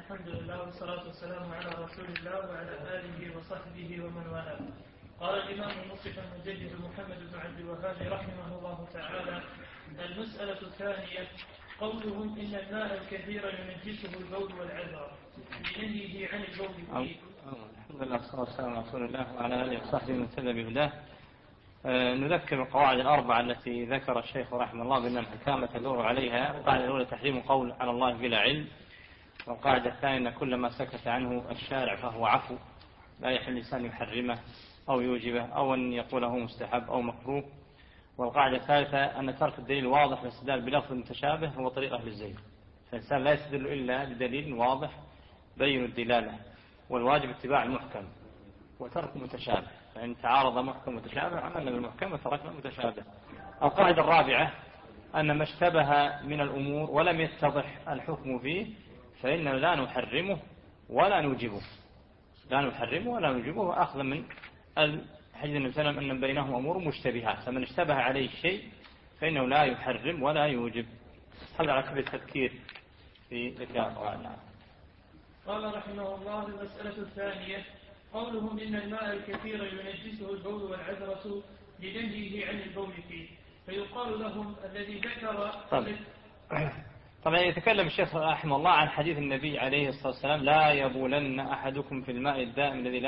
الحمد لله والصلاة والسلام على رسول الله وعلى آله وصحبه ومن والاه. قال الإمام المصلح المجدد محمد بن عبد الوهاب رحمه الله تعالى: المسألة الثانية قولهم إن الماء الكثير ينجسه البول والعذر لنهيه عن البول فيه. الحمد لله والصلاة والسلام على رسول الله وعلى آله وصحبه ومن اهتدى بهداه. نذكر القواعد الأربعة التي ذكر الشيخ رحمه الله بأنها محكامة تدور عليها. القاعدة الأولى تحريم قول على الله بلا علم، والقاعدة الثانية أن كل ما سكت عنه الشارع فهو عفو، لا يحل الإنسان يحرمه أو يوجبه أو أن يقوله مستحب أو مكروه. والقاعدة الثالثة أن ترك الدليل واضح والاستدلال بلفظ متشابه هو طريق أهل الزيغ، فالإنسان لا يستدل إلا بدليل واضح بين الدلالة، والواجب اتباع المحكم وترك المتشابه، فإن تعارض محكم ومتشابه عملنا بالمحكم وتركنا المتشابه. القاعدة الرابعة أن ما اشتبه من الأمور ولم يتضح الحكم فيه فإننا لا نحرمه ولا نوجبه، لا نحرمه ولا نوجبه أخذا من الحديث النبي صلى الله عليه وسلم أن بينهم أمور مشتبهات، فمن اشتبه عليه شيء فإنه لا يحرم ولا يوجب. هذا على سبيل التذكير في ذكر القواعد. قال رحمه الله: المسألة الثانية قولهم إن الماء الكثير ينجسه البول والعذرة لنهيه عن البول فيه، فيقال لهم الذي ذكر. طبعا يتكلم الشيخ رحمه الله عن حديث النبي عليه الصلاة والسلام: لا يبولن أحدكم في الماء الدائم الذي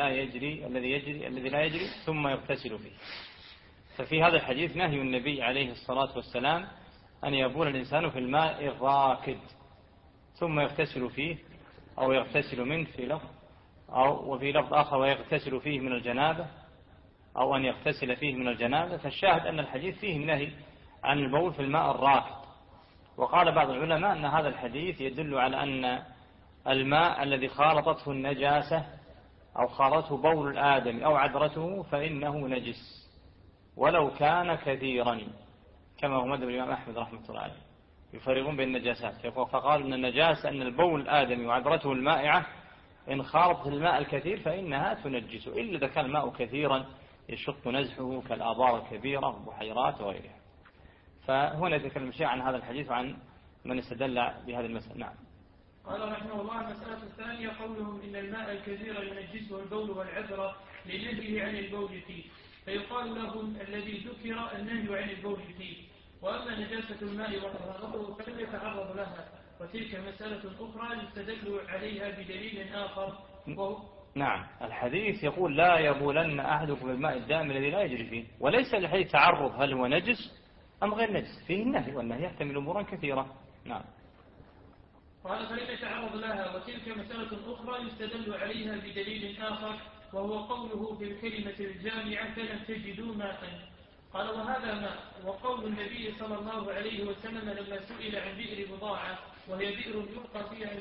لا يجري ثم يغتسل فيه. ففي هذا الحديث نهي النبي عليه الصلاة والسلام أن يبول الإنسان في الماء الراكد ثم يغتسل فيه أو يغتسل منه في لفظ، أو وفي لفظ آخر ويغتسل فيه من الجنابة، أو أن يغتسل فيه من الجنابة. فالشاهد أن الحديث فيه نهي عن البول في الماء الراكد. وقال بعض العلماء أن هذا الحديث يدل على أن الماء الذي خالطته النجاسة أو خالطه بول الآدم أو عذرته فإنه نجس ولو كان كثيرا، كما هو مذهب الإمام أحمد رحمه الله عليه، يفرقون بين النجاسات. فقال أن النجاسة أن البول الآدم وعذرته المائعة إن خالطت الماء الكثير فإنها تنجس، إلا إذا كان الماء كثيرا يشق نزحه كالآبار الكبيرة والبحيرات وغيرها. فهنا يتكلم شيء عن هذا الحديث وعن من استدل بهذه المسألة. نعم. قال رحمه الله: المسألة الثانية قولهم إن الماء الكثير ينجسه البول والعذرة لنهيه عن البول فيه، فيقال لهم الذي ذكر النهي عن البول فيه، وأما نجاسة الماء وطهارته فلم يتعرض لها، وتلك مسألة أخرى يستدل عليها بدليل آخر. نعم. الحديث يقول: لا يبولن أحدكم بالماء الدائم الذي لا يجري فيه، وليس الحديث تعرض هل هو نجس أم غير نجس، فيه النهي، والنهي يحتمل أمورا كثيرة. نعم. قال: فلم يتعرض لها، وتلك مسألة أخرى يستدل عليها بدليل آخر، وهو قوله في الكلمة الجامعة: فلم تجدوا ماء. قال: وهذا ماء. وقول النبي صلى الله عليه وسلم لما سئل عن بئر بضاعة، وهي بئر يلقى فيها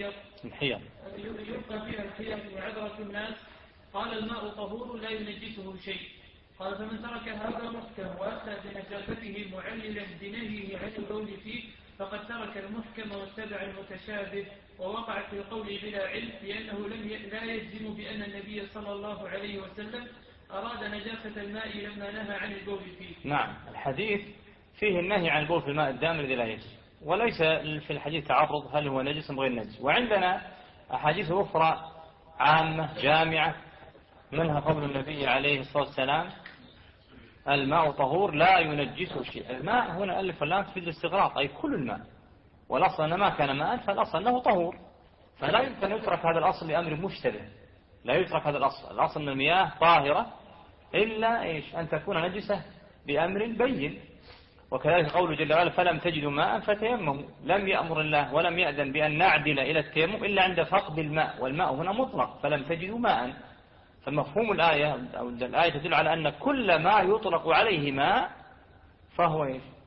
الحيض وعذرة الناس، قال: الماء طهور لا ينجسه شيء. قال: فمن ترك هذا محكم وأتى بنجاسته معللا بنهيه عن البول فيه فقد ترك المحكم واتبع المتشابه، ووقع في قوله بلا علم، لأنه لا يجزم بأن النبي صلى الله عليه وسلم أراد نجاسة الماء لما نهى عن البول فيه. نعم. الحديث فيه النهي عن البول في الماء الدائم الذي لا يجري، وليس في الحديث تعرض هل هو نجس أم غير نجس. وعندنا أحاديث أخرى عامة جامعة، منها قول النبي عليه الصلاة والسلام: الماء طهور لا ينجسه شيء. الماء هنا ألف واللام تفيد الاستغراق، أي كل الماء، والأصل أن ما كان ماء فالأصل أنه طهور، فلا يمكن يترك هذا الأصل لأمر مشتبه، لا يترك هذا الأصل أن المياه طاهرة إلا أن تكون نجسة بأمر بين. وكذلك قوله جل وعلا: فلم تجدوا ماء فتيمموا. لم يأمر الله ولم يأذن بأن نعدل إلى التيمم إلا عند فقد الماء، والماء هنا مطلق، فلم تجدوا ماء. فمفهوم الآية أو الآية تدل على أن كل ما يطلق عليه ماء فهو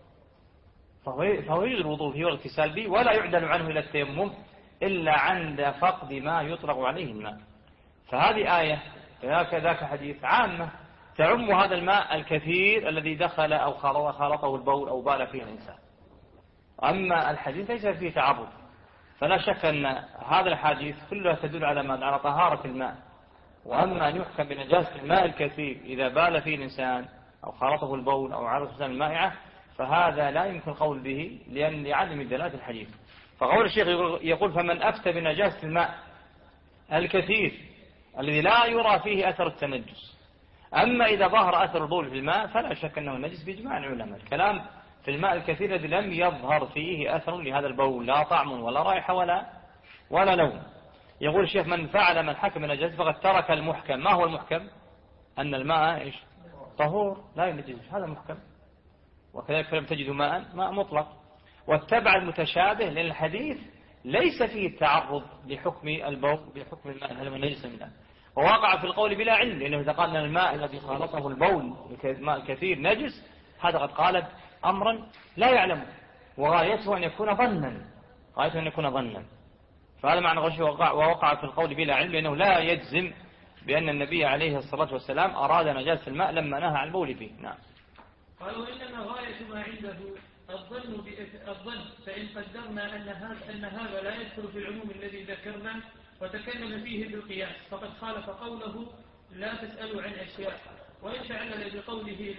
يجوز الوضوء فيه والاغتسال به، ولا يعدل عنه إلى التيمم إلا عند فقد ما يطلق عليه الماء. فهذه آية كذاك حديث عامة تعم هذا الماء الكثير الذي دخل أو خالطه البول أو بال فيه الإنسان. أما الحديث ليس فيه تعرض، فلا شك أن هذا الحديث كلها تدل على طهارة الماء. وأما أن يحكم بنجاسة الماء الكثير إذا بال فيه الإنسان أو خالطه البول أو عرض الإنسان المائعة، فهذا لا يمكن القول به لعدم دلالة الحديث. فقول الشيخ يقول فمن أفتى بنجاسة الماء الكثير الذي لا يرى فيه أثر التنجس، أما إذا ظهر أثر البول في الماء فلا شك أنه نجس بإجماع العلماء. الكلام في الماء الكثير الذي لم يظهر فيه أثر لهذا البول، لا طعم ولا رائحة ولا لون. يقول الشيخ من فعل من حكم النجاسة فقد ترك المحكم. ما هو المحكم؟ أن الماء إيش؟ طهور لا ينجس، هذا محكم. وكذلك فلم تجدوا ماء مطلق، واتبع المتشابه، لأن الحديث ليس فيه التعرض لحكم البول بحكم الماء هل هو نجس من الماء، ووقع في القول بلا علم، لأنه إذا قال أن الماء الذي خالطه البول الماء الكثير نجس، هذا قد قالب أمرا لا يعلم، وغايته أن يكون ظنا، فهذا معنى غش ووقع في القول بلا علم، لأنه لا يجزم بأن النبي عليه الصلاة والسلام أراد نجاسة الماء لما نهى عن البول فيه. نعم. قالوا إنما غاية ما عنده الظن، فإن قدرنا أن هذا لا يدخل في العموم الذي ذكرنا وتكلم فيه بالقياس فقد خالف قوله لا تسألوا عن أشياء، وإن تعلل بقوله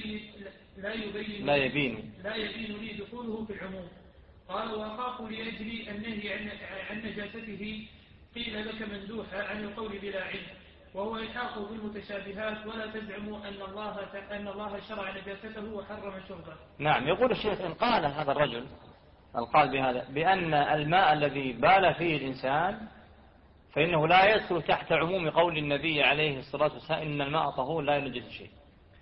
لا يبين لي دخوله في العموم. قال وأخاف لأجل النهي عن نجاسته قيل لك مندوحة عن القول بلا علم، وهو يحاق بالمتشابهات، ولا تزعموا أن الله شرع نجاسته وحرم شربه. نعم. يقول الشيخ إن قال هذا الرجل القال بهذا بأن الماء الذي بال فيه الإنسان فإنه لا يدخل تحت عموم قول النبي عليه الصلاة والسلام إن الماء طهور لا ينجس شيء.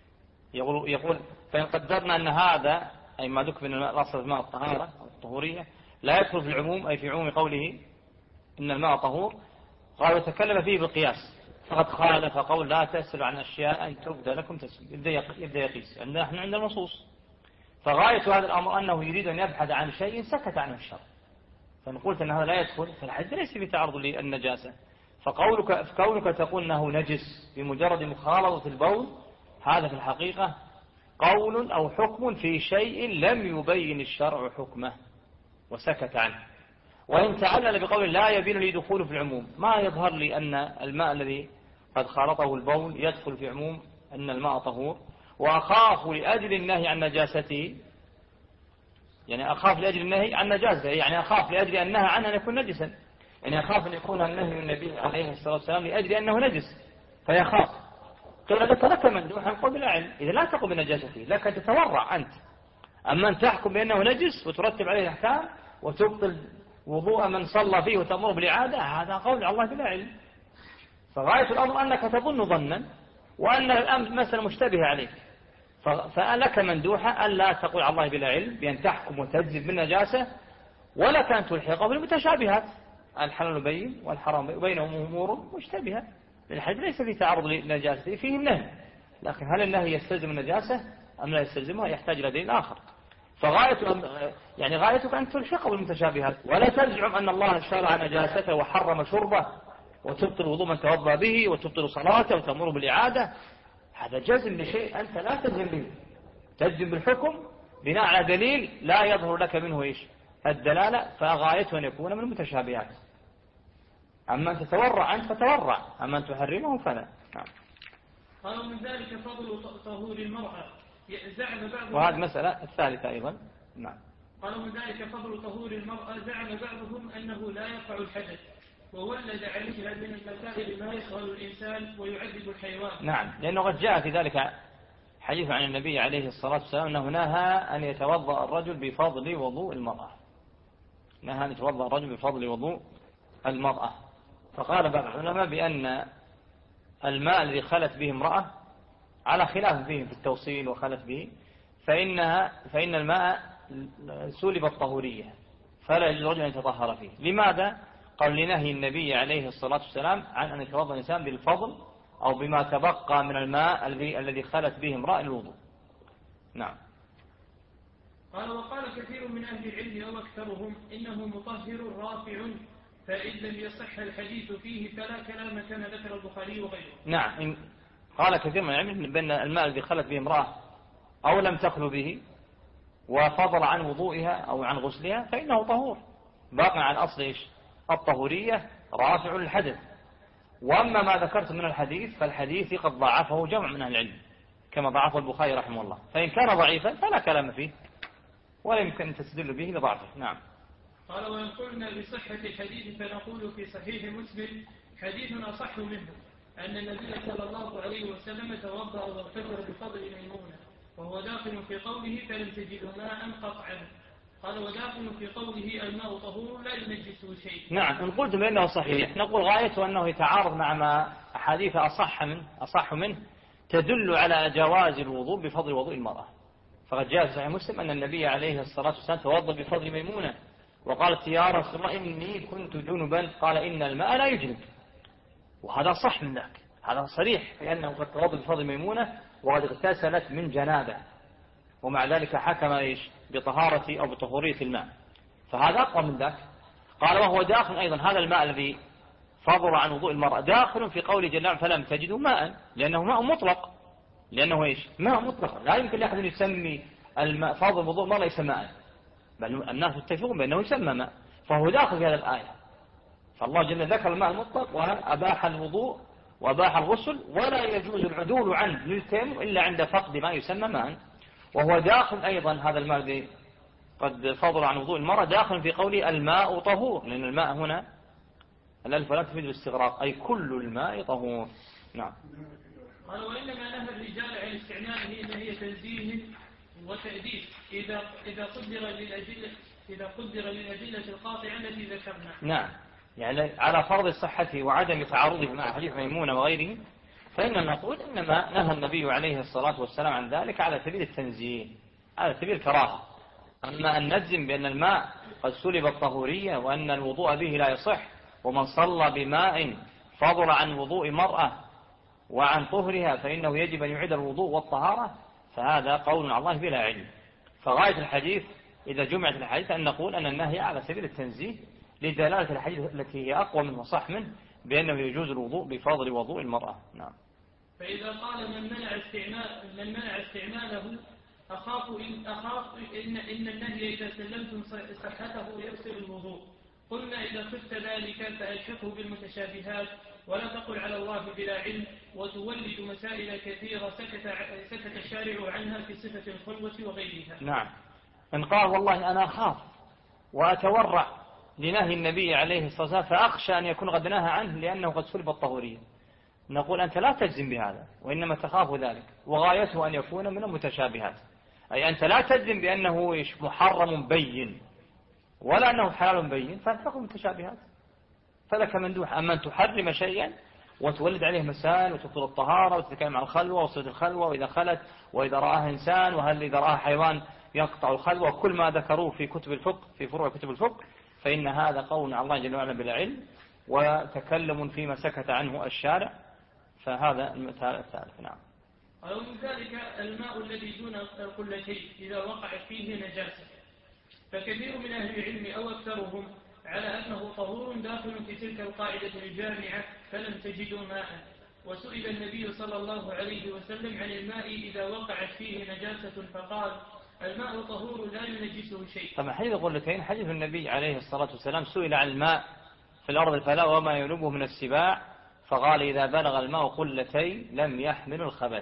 يقول فإن قدرنا أن هذا أي ما ذكر من الأصل الماء الطهارة الطهورية لا يدخل في العموم أي في عموم قوله إن الماء طهور، قال وتكلم فيه بالقياس فقد خالف قول لا تسأل عن أشياء أن تبدى لكم تسأل. يبدأ يقيس نحن عند النصوص، فغاية هذا الأمر أنه يريد أن يبحث عن شيء سكت عنه الشرع، فنقول أن هذا لا يدخل فالحديث ليس بتعرض للنجاسة. فكونك تقول أنه نجس بمجرد مخالطة البول هذا في الحقيقة قول أو حكم في شيء لم يبين الشرع حكمه وسكت عنه. وإن تعلل بقول لا يبين لي دخوله في العموم، ما يظهر لي أن الماء الذي قد خالطه البول يدخل في عموم أن الماء طهور، وأخاف لأجل النهي عن نجاسته، يعني أخاف لأجل النهي عن نجاسته، يعني أخاف لأجل أن نهى عنه أن يكون نجسا، يعني أخاف أن يكون النهي النبي عليه الصلاة والسلام لأجل أنه نجس فيخاف. قال لك مندوحا قل بلا علم، إذا لا تقم بنجاسته لك تتورع أنت، أما أن تحكم بأنه نجس وترتب عليه الأحكام وتبطل وضوء من صلى فيه وتأمر بالإعادة، هذا قول الله بلا علم. فغاية الأمر أنك تظن ظنا وأن الأمر مثلا مشتبه عليك، فلك مندوحة ألا تقول على الله بلا علم بأن تحكم وتجزم بالنجاسة، ولك أن تلحقه بالمتشابهات، الحلال بين والحرام بينهم أمور مشتبهة. الحديث ليس في تعرض للنجاسة فيه النهي، لكن هل النهي يستلزم النجاسة أم لا يستلزمها يحتاج إلى دليل آخر. غايتك أن تلحقه بالمتشابهات، ولا تزعم أن الله شرع نجاسته وحرم شربه وتبطل وضوء من توضأ به وتبطل صلاته وتأمر بالإعادة. هذا جزم لشيء أنت لا تجزم به، تجزم بالحكم بناء على دليل لا يظهر لك منه الدلالة، فغايته أن يكون من المتشابهات. أما أن تتورع أنت فتورع، أما أن تحرمه فلا. قالوا من ذلك فضل طهور المرأة زعم بعضهم، وهذه مسألة الثالثة أيضا. نعم. قالوا من ذلك فضل طهور المرأة زعم بعضهم أنه لا يقع الحدث، وولد عليها من المسائل ما يشغل الإنسان ويعذب الحيوان. نعم، لأنه قد جاء في ذلك حديث عن النبي عليه الصلاة والسلام أنه نهى أن يتوضأ الرجل بفضل وضوء المرأة، نهى أن يتوضأ الرجل بفضل وضوء المرأة. فقال بعض العلماء بأن الماء الذي خلت به امرأة على خلاف فيه في التوصيل وخلت به، فإن الماء سلب الطهورية فلا يجوز الرجل أن يتطهر فيه. لماذا؟ قال لنهي النبي عليه الصلاة والسلام عن أن يتوضأ الإنسان بالفضل أو بما تبقى من الماء الذي خلت به امرأة الوضوء. نعم. قال وقال كثير من أهل العلم أو أكثرهم إنه مطهر رافع، فإن لم يصح الحديث فيه فلا كلام كما ذكر البخاري وغيره. نعم، قال كثير من العلم بأن الماء الذي خلت به امرأة أو لم تخل به وفضل عن وضوئها أو عن غسلها فإنه طهور، باقي عن أصل الطهورية رافع للحدث. وأما ما ذكرت من الحديث فالحديث قد ضعفه جمع من أهل العلم كما ضعفه البخاري رحمه الله، فإن كان ضعيفا فلا كلام فيه ولا يمكن أن تستدل به لضعفه. نعم. قال وإن قلنا بصحة الحديث فنقول في صحيح مسلم حديث أصح منه أن النبي صلى الله عليه وسلم توضأ واغتسل بفضل ميمونة، وهو داخل في قوله فلم تجدوا ماء قطعا. قال وداخل في قوله الماء طهور لا ينجسه شيء. نعم، إن قلت بأنه صحيح نقول غايته أنه يتعارض مع ما أحاديث أصح منه تدل على جواز الوضوء بفضل وضوء المرأة. فقد جاء في صحيح مسلم أن النبي عليه الصلاة والسلام توضأ بفضل ميمونة وقالت يا رسول الله إني كنت جنبا، قال إن الماء لا يجنب، وهذا صح من ذاك، هذا صريح في أنه قد توضأ بفضل ميمونة وقد اغتسلت من جنابه، ومع ذلك حكم بطهارة أو بطهورية الماء، فهذا أقوى من ذاك. قال وهو داخل أيضا هذا الماء الذي فضل عن وضوء المرأة داخل في قول جل وعلا فلم تجدوا ماء، لأنه ماء مطلق، لأنه ماء مطلق، لا يمكن لأحد يسمي الماء فضل وضوء المرأة ليس ماء، بل الناس يتفقون بأنه يسمى ماء، فهو داخل في هذه الآية. فالله جل ذكر الماء المطلق وأباح الوضوء وأباح الغسل، ولا يجوز العدول عنه للتيمم إلا عند فقد ما يسمى ماء. وهو داخل أيضا هذا الماء الذي قد فضل عن وضوء المرأة داخل في قوله الماء طهور، لأن الماء هنا الألف لا تفيد الاستغراق، أي كل الماء طهور. نعم. قال وإنما نهى الرجال عن استعماله نهي تنزيه وتأديب إذا قدر للأدلة القاطعة التي ذكرنا. نعم، يعني على فرض صحته وعدم تعارضه مع حديث ميمونة وغيره، فإننا نقول إنما نهى النبي عليه الصلاة والسلام عن ذلك على سبيل التنزيه، على سبيل الكراهة. أما أن نجزم بأن الماء قد سلب الطهورية وأن الوضوء به لا يصح، ومن صلى بماء فضل عن وضوء مرأة وعن طهرها فإنه يجب أن يعيد الوضوء والطهارة، فهذا قول على الله بلا علم. فغاية الحديث إذا جمعت الحديث أن نقول أن النهي على سبيل التنزيه لدلالة الحديث التي هي أقوى منه وصح منه بأنه يجوز الوضوء بفضل وضوء المرأة. نعم. فإذا قال من منع استعماله أخاف إن النهي إذا سلمتم صحته يفسد الوضوء، قلنا إذا خفت ذلك فألحقه بالمتشابهات ولا تقل على الله بلا علم، وتولد مسائل كثيرة سكت الشارع عنها في صفة الخلوة وغيرها. نعم. إن قال والله أنا أخاف وأتورع لنهي النبي عليه الصلاة والسلام فأخشى أن يكون قد نهى عنه لأنه قد سلب الطهورية، نقول أنت لا تجزم بهذا، وإنما تخاف ذلك، وغايته أن يكون من المتشابهات، أي أنت لا تجزم بأنه محرم بين ولا أنه حلال بين، فالحكم متشابهات، فلك مندوح. أما أن تحرم شيئا وتولد عليه مسائل وتبطل الطهارة وتتكلم عن الخلوة وصفة الخلوة وإذا خلت وإذا رآها إنسان وهل إذا رآها حيوان يقطع الخلوة، كل ما ذكروه في كتب الفقه في فروع كتب الفقه، فإن هذا قول على الله جل وعلا بلا علم وتكلم فيما سكت عنه الشارع، فهذا المثال الثالث. نعم. ومن ذلك الماء الذي دون القلتين إذا وقعت فيه نجاسة، فكثير من أهل العلم أو أكثرهم على أنه طهور داخل في تلك القاعدة الجامعة فلم تجدوا ماء. وسئل النبي صلى الله عليه وسلم عن الماء إذا وقعت فيه نجاسة فقال الماء طهور لا ينجسه شيء. طبعا حديث القلتين حديث النبي عليه الصلاة والسلام سئل عن الماء في الأرض الفلاة وما ينبه من السباع، فقال إذا بلغ الماء قلتين لم يحمل الخبث،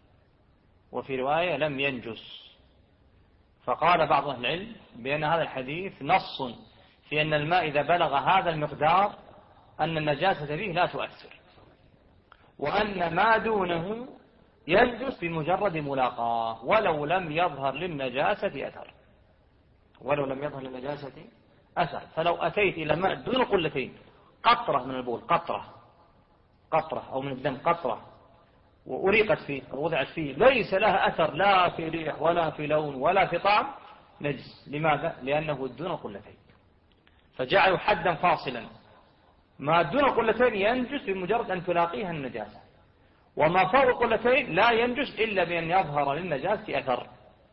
وفي رواية لم ينجس. فقال بعض أهل العلم بأن هذا الحديث نص في أن الماء إذا بلغ هذا المقدار أن النجاسة فيه لا تؤثر، وأن ما دونه ينجس بمجرد ملاقاه ولو لم يظهر للنجاسة أثر، ولو لم يظهر للنجاسة أثر. فلو أتيت إلى ماء دون قلتين، قطرة من البول، قطرة أو من الدم قطرة، وأريقت فيه أو وضعت فيه ليس لها أثر لا في ريح ولا في لون ولا في طعم، نجس. لماذا؟ لأنه دون قلتين، فجعلوا حدا فاصلا، ما دون قلتين ينجس بمجرد أن تلاقيها النجاسة، وما فوق قلتين لا ينجس إلا بأن يظهر للنجاسة أثر.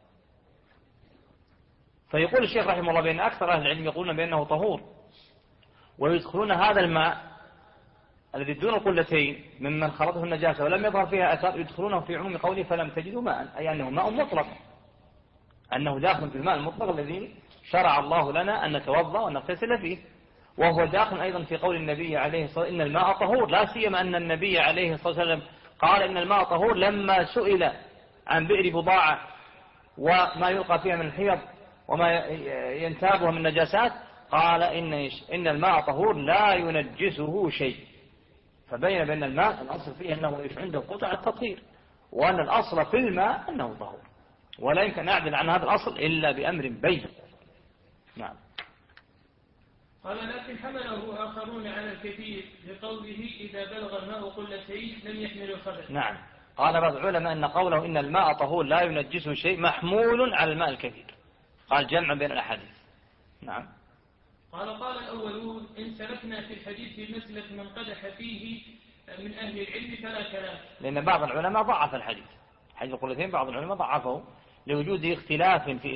فيقول الشيخ رحمه الله بأن أكثر أهل العلم يقولون بأنه طهور، ويدخلون هذا الماء الذي دون القلتين ممن خلطه النجاسة ولم يظهر فيها أثر يدخلونه في عموم قوله فلم تجدوا ماء، أي أنه ماء مطلق، أنه داخل في الماء المطلق الذي شرع الله لنا أن نتوضأ ونغتسل فيه، وهو داخل أيضا في قول النبي عليه الصلاة والسلام إن الماء طهور، لا سيما أن النبي عليه الصلاة والسلام قال إن الماء طهور لما سئل عن بئر بضاعة وما يلقى فيها من الحيض وما ينتابها من نجاسات، قال إن الماء طهور لا ينجسه شيء، فبين بأن الماء الأصل فيه أنه عنده قطع التطهير، وأن الأصل في الماء أنه طهور، ولا يمكن نعدل عن هذا الأصل إلا بأمر بين. نعم. قال لكن حمله آخرون على الكثير بقوله إذا بلغ الماء قلتين لم يحمل الخبث. نعم. قال بعض العلماء أن قوله إن الماء طهور لا ينجسه شيء محمول على الماء الكثير، قال جمع بين الأحاديث. نعم. قال الأولون إن سلكنا في الحديث بمسلك من قدح فيه من أهل العلم فلا كلام، لأن بعض العلماء ضعف الحديث، حديث القلتين بعض العلماء ضعفه لوجود اختلاف في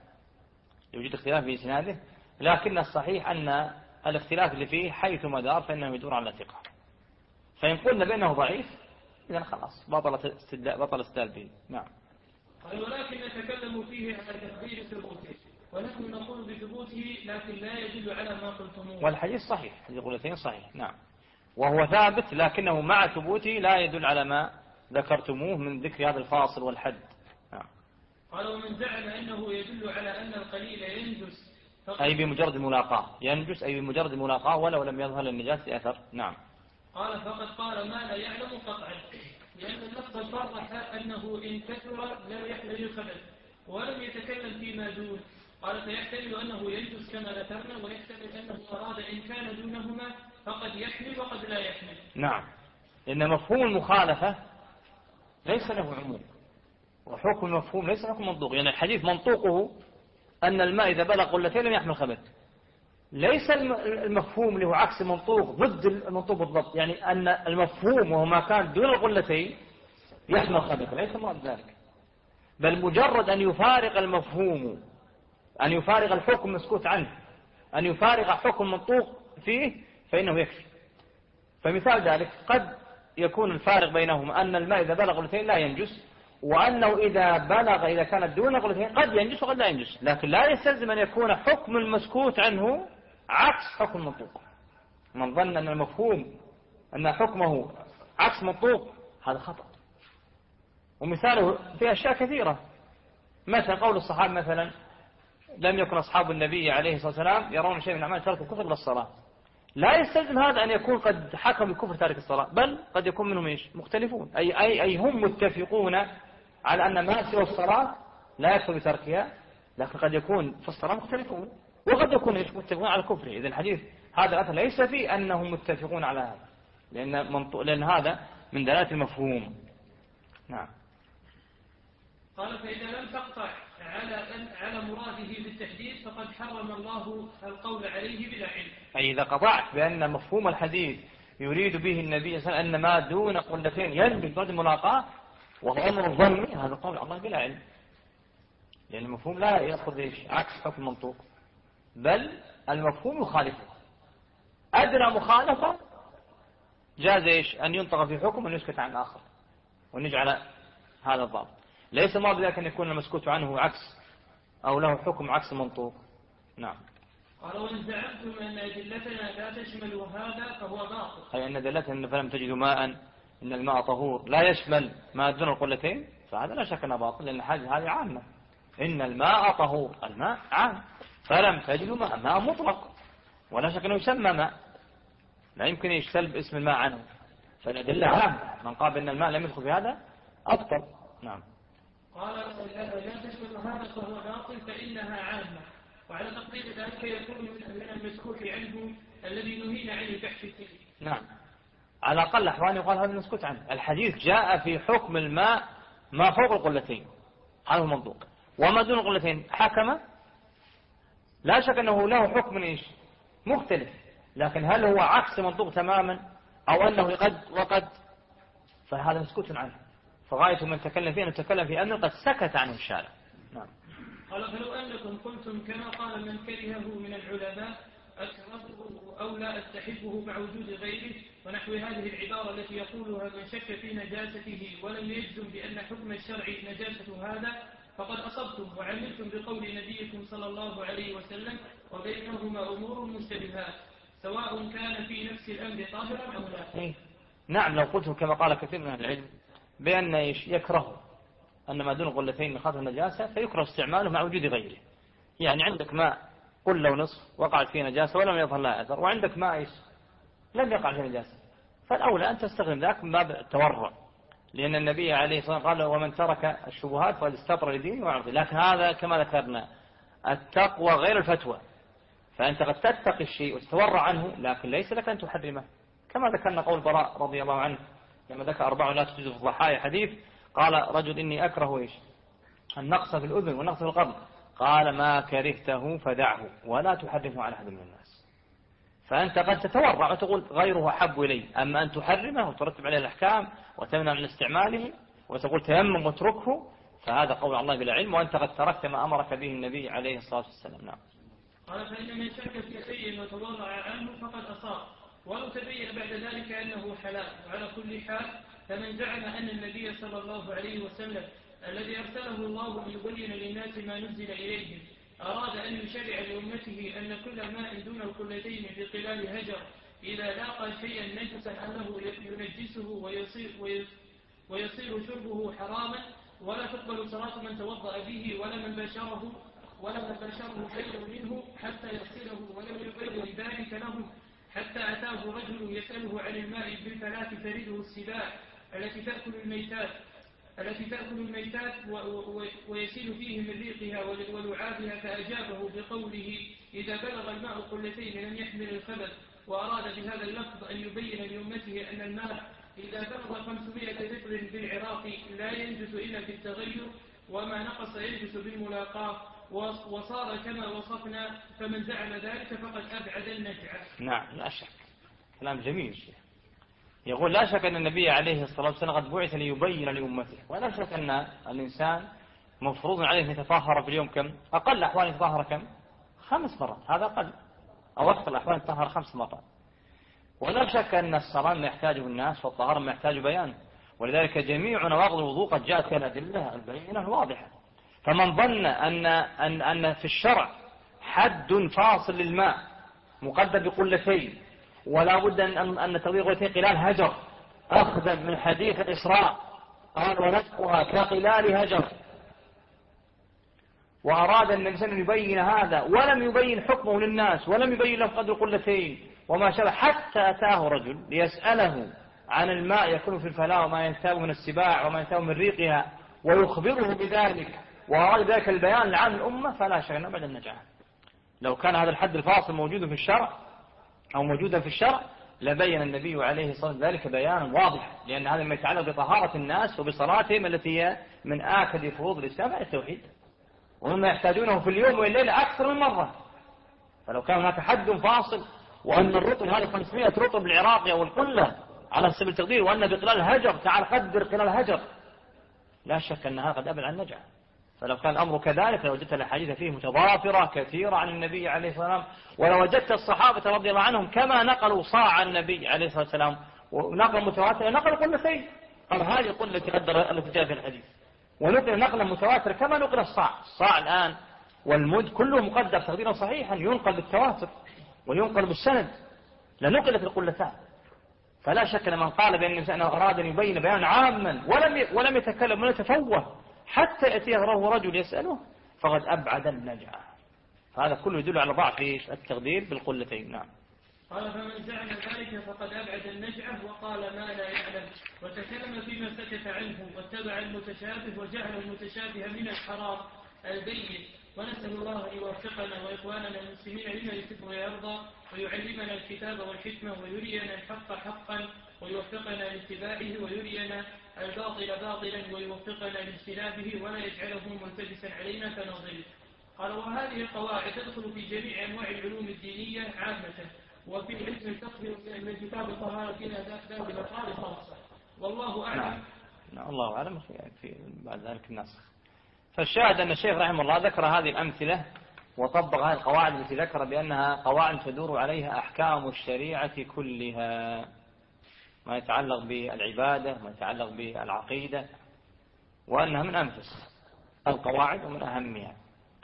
إسناده، لكن الصحيح أن الاختلاف اللي فيه حيث مدار فإنه يدور على ثقة، فإن قلنا بأنه ضعيف إذن خلاص بطل استدلال به. نعم. قال ولكن نتكلم فيه على تقدير ثبوته، ونحن نقول بثبوته لكن لا يدل على ما قلتموه. والحديث صحيح، حديث القلتين صحيح. نعم. وهو ثابت لكنه مع ثبوته لا يدل على ما ذكرتموه من ذكر هذا الفاصل والحد. نعم. قال ومن زعم أنه يدل على أن القليل ينجس أي بمجرد ملاقاة، ينجس أي بمجرد ملاقاة ولو لم يظهر للنجاسة أثر. نعم. قال فقد قال ما لا يعلم قطعا، لأن النص صرح أنه إن كثر لم يحمل الخبث ولم يتكلم فيما دون. قال فيحتمل أنه ينجس كما ذكرنا، ويحتمل أنه أراد إن كان دونهما فقد يحمل وقد لا يحمل. نعم. لأن مفهوم المخالفة ليس له عموم، وحكم المفهوم ليس حكم منطوق. يعني الحديث منطوقه أن الماء إذا بلغ قلتين لم يحمل خبث، ليس المفهوم له عكس منطوق ضد المنطوق بالضبط، يعني أن المفهوم وهو ما كان دون القلتين يحمل خبث، ليس مراد ذلك، بل مجرد أن يفارق المفهوم، أن يفارق الحكم مسكوت عنه، أن يفارق حكم منطوق فيه فإنه يكفي. فمثال ذلك قد يكون الفارق بينهما أن الماء إذا بلغ قلتين لا ينجس، وأنه إذا كانت دون قلتين قد ينجس وقد لا ينجس، لكن لا يستلزم أن يكون حكم المسكوت عنه عكس حكم المنطوق. من ظن أن المفهوم أن حكمه عكس منطوق هذا خطأ. ومثاله في أشياء كثيرة، مثل قول الصحابة مثلا لم يكن أصحاب النبي عليه الصلاة والسلام يرون شيء من أعمال ترك الكفر للصلاة، لا يستلزم هذا أن يكون قد حكم الكفر تارك الصلاة، بل قد يكون منهم مختلفون، أي هم متفقون على أن ما سوى الصلاة لا يكفر بتركها، لكن قد يكون في الصلاة مختلفون، وقد يكون متفقون على الكفر. إذن الحديث هذا الأثر ليس فيه أنهم متفقون على هذا، لأن هذا من دلالة المفهوم. نعم. قال فإذا لم تقطع على مراده بالتحديد فقد حرم الله القول عليه بلا علم. أي إذا قطعت بأن مفهوم الحديث يريد به النبي صلى الله عليه وسلم أن ما دون قلتين ينبغي بعد الملاقاة وهو أمر ظني، هذا قول الله بلا علم، لأن المفهوم لا يأخذ عكس حكم المنطوق، بل المفهوم يخالفه. أدنى مخالفة جاز أن ينطق في حكم وأن يسكت عن آخر ونجعل هذا الضابط، ليس ما بذلك أن يكون المسكوت عنه عكس أو له حكم عكس المنطوق. نعم. قال وإن زعمتم أن أدلتنا لا تشمل هذا فهو باطل، أي أن أدلتنا فلم تجدوا ماء إن الماء طهور لا يشمل ما دون القلتين، فهذا لا شك أنه باطل، لأن هذه عامة، إن الماء طهور، الماء عام، فلم تجدوا ماء مطلق، ولا شك أنه يسمى ماء، لا يمكن يشتل اسم الماء عنه، فالأدلة عامة، من قال إن الماء لم يدخل في هذا أبطل. نعم. قال لا تشمل هذا فهو باطل فإنها عامة، وعلى تقدير ذلك يكون من المسكوت عنه الذي نهينا عنه البحث فيه. نعم. على أقل أحوال يقال هذا المسكوت عنه. الحديث جاء في حكم الماء ما فوق القلتين، هذا هو المنطوق، وما دون القلتين حكم، لا شك أنه له حكم مختلف، لكن هل هو عكس منطوق تماما أو أنه قد فهذا مسكوت عنه، فغاية من تكلم فيه أن نتكلم في أمر قد سكت عنه الشارع. نعم. قال فلو أنكم قلتم كما قال من كرهه من العلماء أكرهه أو لا أستحبه مع وجود غيره ونحو هذه العبارة التي يقولها من شك في نجاسته ولم يجزم بأن حكم الشرع نجاسة هذا فقد أصبتم وعملتم بقول نبيكم صلى الله عليه وسلم وبينهما أمور مشتبهات سواء كان في نفس الأمر طاهرا أو لا. نعم. لو قلتم كما قال كثير من العلم بأن يكره أن ما دون قلتين من خاطر النجاسة فيكره استعماله مع وجود غيره، يعني عندك ماء قل لو نصف وقعت فيه نجاسة ولم يظهر لها أثر، وعندك ماء إيش لم يقع فيه نجاسة، فالأولى أن تستخدم ذاك من باب التورع، لأن النبي عليه الصلاة والسلام قال ومن ترك الشبهات فقد استبرأ لدينه وعرضه. لكن هذا كما ذكرنا التقوى غير الفتوى، فأنت قد تتقي الشيء وتتورع عنه، لكن ليس لك أن تحرمه، كما ذكرنا قول براء رضي الله عنه لما ذكر 4 لا تجوز في الضحايا حديث، قال رجل إني أكره إيش النقص في الأذن والنقص في القبض، قال ما كرهته فدعه ولا تحرمه على أحد من الناس. فأنت قد تتورع وتقول غيره أحب إلي، أما أن تحرمه وترتب عليه الأحكام وتمنع من استعماله وتقول تيمم واتركه، فهذا قول الله بلا علم، وأنت قد تركت ما أمرك به النبي عليه الصلاة والسلام. نعم. قال فإن من شك في شيء وتورع عنه فقد أصاب، ولو تبين بعد ذلك أنه حلال. وعلى كل حال فمن زعم أن النبي صلى الله عليه وسلم الذي أرسله الله ليبين للناس ما نزل إليهم أراد أن يشرع لأمته أن كل ماء دون القلتين بقلال هجر إذا لاقى شيئا نجسا أنه ينجسه ويصير شربه حراما، ولا تقبل صلاة من توضأ به ولا من بشره شيء منه حتى يغسله، ولم يبين ذلك لهم حتى أتاه رجل يسأله عن الماء بالثلاث ترده السباع التي تأكل الميتات ويسيل فيه من ريقها ولعابها، فأجابه بقوله إذا بلغ الماء قلتين لم يحمل الخبث، وأراد بهذا اللفظ أن يبين لأمته أن الماء إذا بلغ 500 لتر بالعراق لا ينجس إلا بالتغير، وما نقص ينجس بالملاقاة، وصار كما وصفنا. فمن زعم ذلك فقد أبعد النجعة. نعم لا شك، كلام جميل. يقول لا شك أن النبي عليه الصلاة والسلام قد بعث ليبين لأمته، ولا شك أن الإنسان مفروض عليه أن يتطهر في اليوم كم؟ أقل أحوال يتطهر كم؟ 5 مرات، هذا أقل، أو أكثر الأحوال يتطهر 5 مرات. ولا شك أن الصلاة ما يحتاجه الناس والطهارة ما يحتاج بيان، ولذلك جميع نواقض الوضوء قد جاءت في الأدلة البينة الواضحة. فمن ظن أن في الشرع حد فاصل للماء مقدر بقلتين ولا بد أن تغيير قلتين قلال هجر أخذا من حديث الإسراء قال ونسقها كقلال هجر، وأراد أن الإنسان يبين هذا ولم يبين حكمه للناس ولم يبين له قدر قلتين وما شابه، حتى أتاه رجل ليسأله عن الماء يكون في الفلاة وما ينتاب من السباع وما ينتاب من ريقها ويخبره بذلك، وأراد ذلك البيان لعام الأمة، فلا شك أنه بعد النجاة. لو كان هذا الحد الفاصل موجود في الشرع أو موجودا في الشرع لبين النبي عليه الصلاة والسلام ذلك بيانا واضحا، لأن هذا ما يتعلق بطهارة الناس وبصلاتهم التي هي من آكد فروض الإسلام على التوحيد، ومما يحتاجونه في اليوم والليلة أكثر من مرة. فلو كان هناك حد فاصل وأن الرطب هذا 500 رطب العراق أو القلة على سبيل التقدير، وأن بقلال هجر تعال قدر قلال هجر، لا شك أن هذا قد أبعد عن النجعة. فلو كان الأمر كذلك لوجدت الأحاديث فيه متضافرة كثيرة عن النبي عليه الصلاة والسلام، ولوجدت الصحابة رضي الله عنهم كما نقلوا صاع النبي عليه الصلاة والسلام ونقل متواتر نقل قلتين، قال هذه القلة التي جاء في الحديث، ونقل نقلا متواتر كما نقل الصاع الآن والمد كله مقدر تقديرا صحيحا ينقل بالتواتر وينقل بالسند لنقلت القلتان. فلا شك أن من قال بأن الإنسان أراد أن يبين بيانا عاما ولم يتكلم ولا يتفوه حتى يأتيه رجل يسأله فقد أبعد النجعة. فهذا كله يدل على ضعف التقدير بالقلتين. نعم. قال فمن زعم ذلك فقد أبعد النجعة وقال ما لا يعلم، وتكلم فيما سكت عنه واتبع المتشابه وجعل المتشابه من الحرام البين. ونسأل الله أن يوفقنا وإخواننا المسلمين لما يحب ويرضى، ويعلمنا الكتاب والحكمة، ويرينا الحق حقا ويوفقنا لاتباعه، ويرينا الباطل باطلا ويوفقنا لاجتنابه، ولا يجعله ملتبسا علينا فنضل. قال وهذه القواعد تدخل في جميع أنواع العلوم الدينية عامة، وفي علم الفقه من كتاب الطهارة ذات الأفعال خاصة، والله أعلم. الله أعلم في بعد ذلك النسخ. فالشاهد أن الشيخ رحمه الله ذكر هذه الأمثلة وطبق هذه القواعد التي ذكر بأنها قواعد تدور عليها أحكام الشريعة كلها، ما يتعلق بالعبادة ما يتعلق بالعقيدة، وأنها من أنفس القواعد ومن أهمها.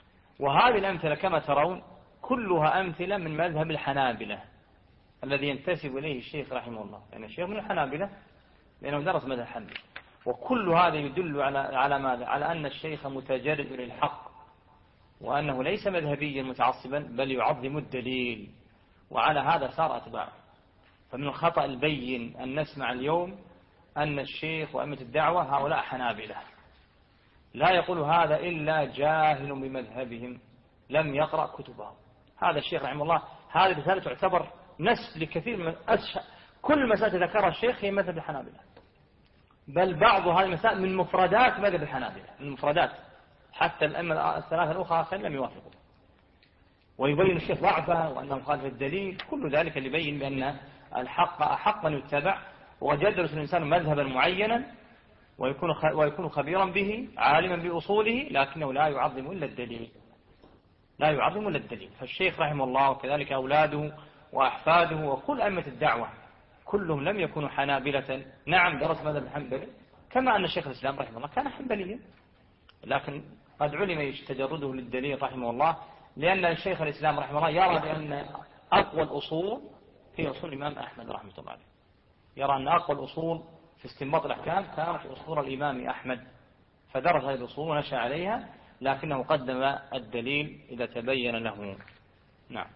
وهذه الأمثلة كما ترون كلها أمثلة من مذهب الحنابلة الذي ينتسب إليه الشيخ رحمه الله، يعني الشيخ من الحنابلة لأنه درس مذهب الحنبلي. وكل هذا يدل على ماذا؟ على أن الشيخ متجرد للحق وأنه ليس مذهبيا متعصبا بل يعظم الدليل، وعلى هذا صار أتباعه. فمن الخطأ البين أن نسمع اليوم أن الشيخ وأئمة الدعوة هؤلاء حنابلة، لا يقول هذا إلا جاهل بمذهبهم لم يقرأ كتبهم. هذا الشيخ رحمه الله هذه الرسالة تعتبر نسف لكثير من كل المسائل ذكرها الشيخ هي مذهب الحنابلة، بل بعض هذه المسائل من مفردات مذهب الحنابلة، من مفردات حتى الأئمة الثلاثة الأخرى لم يوافقوا، ويبين الشيخ ضعفه وأنه مخالف الدليل. كل ذلك اللي يبين بأن الحق أحق أن يتبع، وقد يدرس الإنسان مذهبا معينا ويكون خبيرا به عالما بأصوله، لكنه لا يعظم إلا الدليل، لا يعظم إلا الدليل. فالشيخ رحمه الله وكذلك أولاده وأحفاده وكل أئمة الدعوة كلهم لم يكونوا حنابلة. نعم درس مذهب الحنبلي، كما أن الشيخ الإسلام رحمه الله كان حنبليا، لكن قد علم تجرده للدليل رحمه الله، لأن الشيخ الإسلام رحمه الله يرى بأن أقوى الأصول في أصول الإمام أحمد رحمه الله عليه، يرى أن أقوى الأصول في استنباط الأحكام كانت أصول الإمام أحمد، فدرس هذه الأصول ونشأ عليها، لكنه قدم الدليل إذا تبين له. نعم.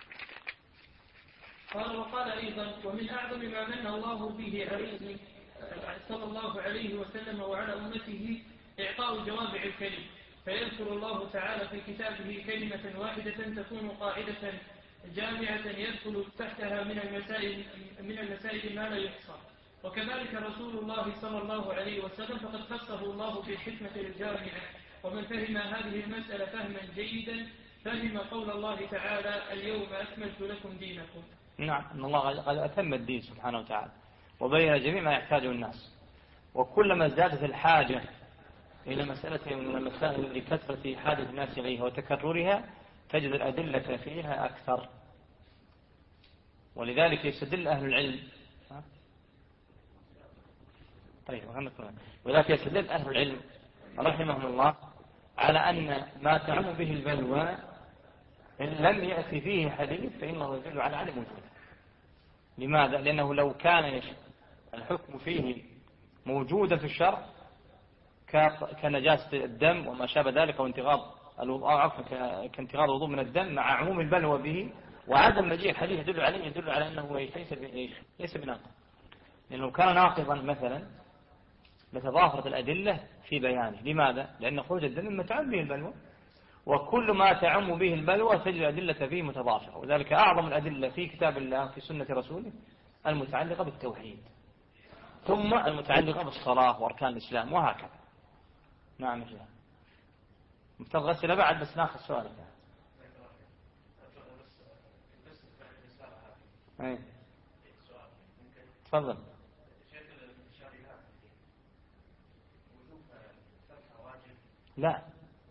قال وقال أيضا ومن أعظم ما من الله به عليه صلى الله عليه وسلم وعلى أمته إعطاء جوامع الكلم، فيذكر الله تعالى في كتابه كلمة واحدة تكون قاعدة جامعة يدخل تحتها من المسائل ما لا يحصى. وكذلك رسول الله صلى الله عليه وسلم فقد خصه الله بالحكمة الجامعة، ومن فهم هذه المسألة فهما جيدا فهم قول الله تعالى اليوم أكملت لكم دينكم. نعم، أن الله قد أتم الدين سبحانه وتعالى وبين جميع ما يحتاجه الناس، وكلما ازدادت الحاجة إلى مسألة من المسائل لكثرة حاجة الناس إليها وتكررها تجد الأدلة فيها أكثر، ولذلك يستدل أهل العلم ولذلك يستدل أهل العلم رحمهم الله على أن ما تعم به البلوى إن لم يأتي فيه حديث فإنه يدل على عدم وجوده. لماذا؟ لأنه لو كان الحكم فيه موجودا في الشرع كنجاسة الدم وما شابه ذلك وانتقاض الوضوء كانتقاض الوضوء من الدم مع عموم البلوى به وعدم مجيء الحديث يدل عليه، يدل على أنه ليس بناقض. لأنه كان ناقضا مثلا لتضافرت الأدلة في بيانه. لماذا؟ لأن خروج الدم ما تعم به البلوى، وكل ما تعم به البلوى تجد الأدلة فيه متضافرة، وذلك أعظم الأدلة في كتاب الله في سنة رسوله المتعلقة بالتوحيد، ثم المتعلقة بالصلاة وأركان الإسلام وهكذا. نعم جدا. مفترض أسئلة بعد بس ناخذ سؤالك. تفضل. لا،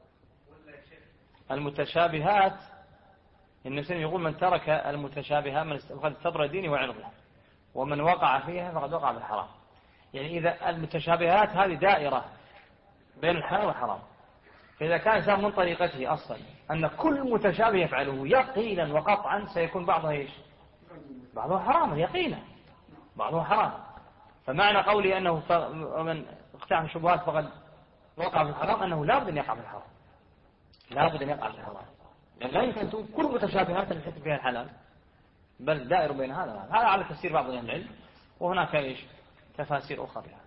المتشابهات النبي يقول من ترك المتشابهات من فقد استبرأ دينه وعرضه، ومن وقع فيها فقد وقع بالحرام. يعني إذا المتشابهات هذه دائرة بين الحلال والحرام، فإذا كان إنسان من طريقته أصلا أن كل متشابه يفعله يقينا وقطعا سيكون بعضها إيش؟ بعضها حراما يقينا، بعضها حرام. فمعنى قولي أنه من اقتحم الشبهات فقد وقع في الحرام أنه لا بد أن يقع في الحرام، لا بد أن يقع في الحرام، لأن لا يمكن أن تكون كل متشابهات التي فيها الحلال، بل دائر بين هذا على تفسير بعض أهل العلم، وهناك إيش تفاسير أخرى لها.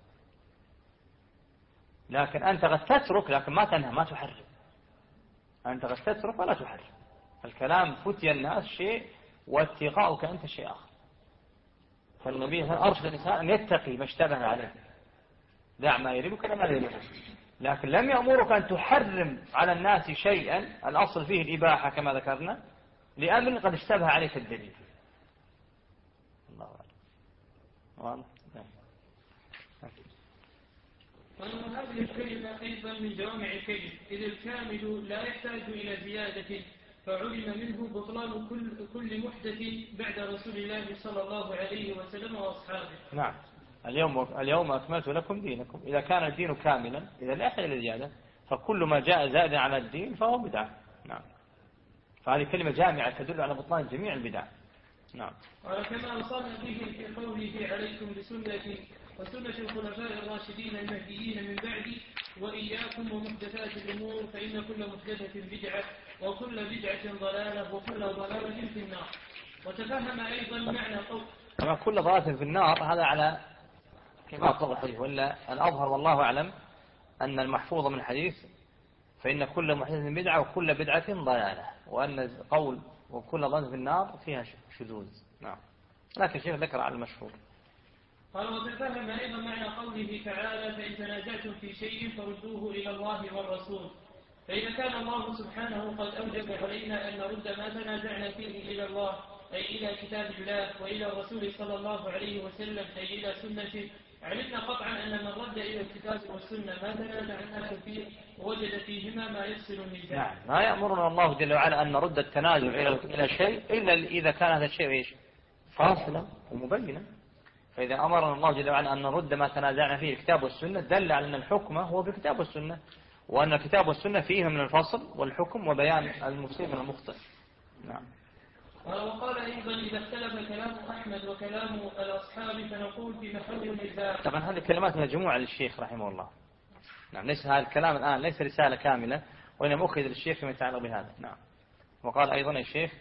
لكن أنت قد تترك لكن ما تنهى ما تحرم، أنت قد تترك ولا تحرم. الكلام فتي الناس شيء واتقاؤك أنت شيء آخر. فالنبي أرشد الإنسان أن يتقي ما اشتبه عليه، دع ما يريبك لما لا يريبك، لكن لم يأمرك أن تحرم على الناس شيئا الأصل فيه الإباحة كما ذكرنا لأمر قد اشتبه عليك الدليل. الله أعلم. واضح؟ وهذه الكلمة أيضا من جوامع الكلم، إذ الكامل لا يحتاج إلى زيادة، فعلم منه بطلان كل محدث بعد رسول الله صلى الله عليه وسلم وأصحابه. نعم، اليوم أكملت لكم دينكم. إذا كان الدين كاملا إذا لا يحتاج إلى زيادة، فكل ما جاء زائدا على الدين فهو بدعة. نعم، فهذه كلمة جامعة تدل على بطلان جميع البدع. نعم. وكما أوصانا به في قوله عليكم بسنتي وسنة الخلفاء الراشدين المهديين من بعدي وإياكم ومحدثات الأمور فإن كل محدثة بدعة وكل بدعة ضلالة وكل ضلالة في النار. وتفهم أيضا معنى قول طبعا كل ضلالة في النار هذا على كما أطلق الحديث، ولا الأظهر والله أعلم أن المحفوظ من الحديث فإن كل محدثة بدعة وكل بدعة ضلالة، وأن قول وكل ضلالة في النار فيها شذوذ. نعم. لكن الشيخ ذكر على المشهور. قال وتفهم أيضا معنى قوله تعالى فإن تنازعتم في شيء فردوه إلى الله والرسول. فإذا كان الله سبحانه قد أوجب علينا أن نرد ما تنازعنا فيه إلى الله أي إلى كتاب الله وإلى الرسول صلى الله عليه وسلم أي إلى سنته، علمنا قطعا أن من رد إلى الكتاب والسنة ما تنازع الناس فيه ووجد فيهما ما يفصل النزاع. نعم. لا يأمرنا الله جل وعلا أن نرد التنازع إلى شيء إلا إذا كان هذا الشيء إيش؟ فاصلا ومبينا. فإذا أمرنا الله جل وعلا أن نرد ما تنازعنا فيه الكتاب والسنة دل على أن الحكم هو بالكتاب والسنة، وأن الكتاب والسنة فيهم من الفصل والحكم وبيان المصيب من المخطئ. نعم. وقال أيضا إذا اختلف كلام أحمد وكلام الأصحاب فنقول في محل النزاع. طبعا هذه كلمات مجموعة للشيخ رحمه الله. نعم. ليس هذا الكلام الآن ليس رسالة كاملة، وإنما أخذ للشيخ فيما يتعلق بهذا. نعم. وقال أيضا الشيخ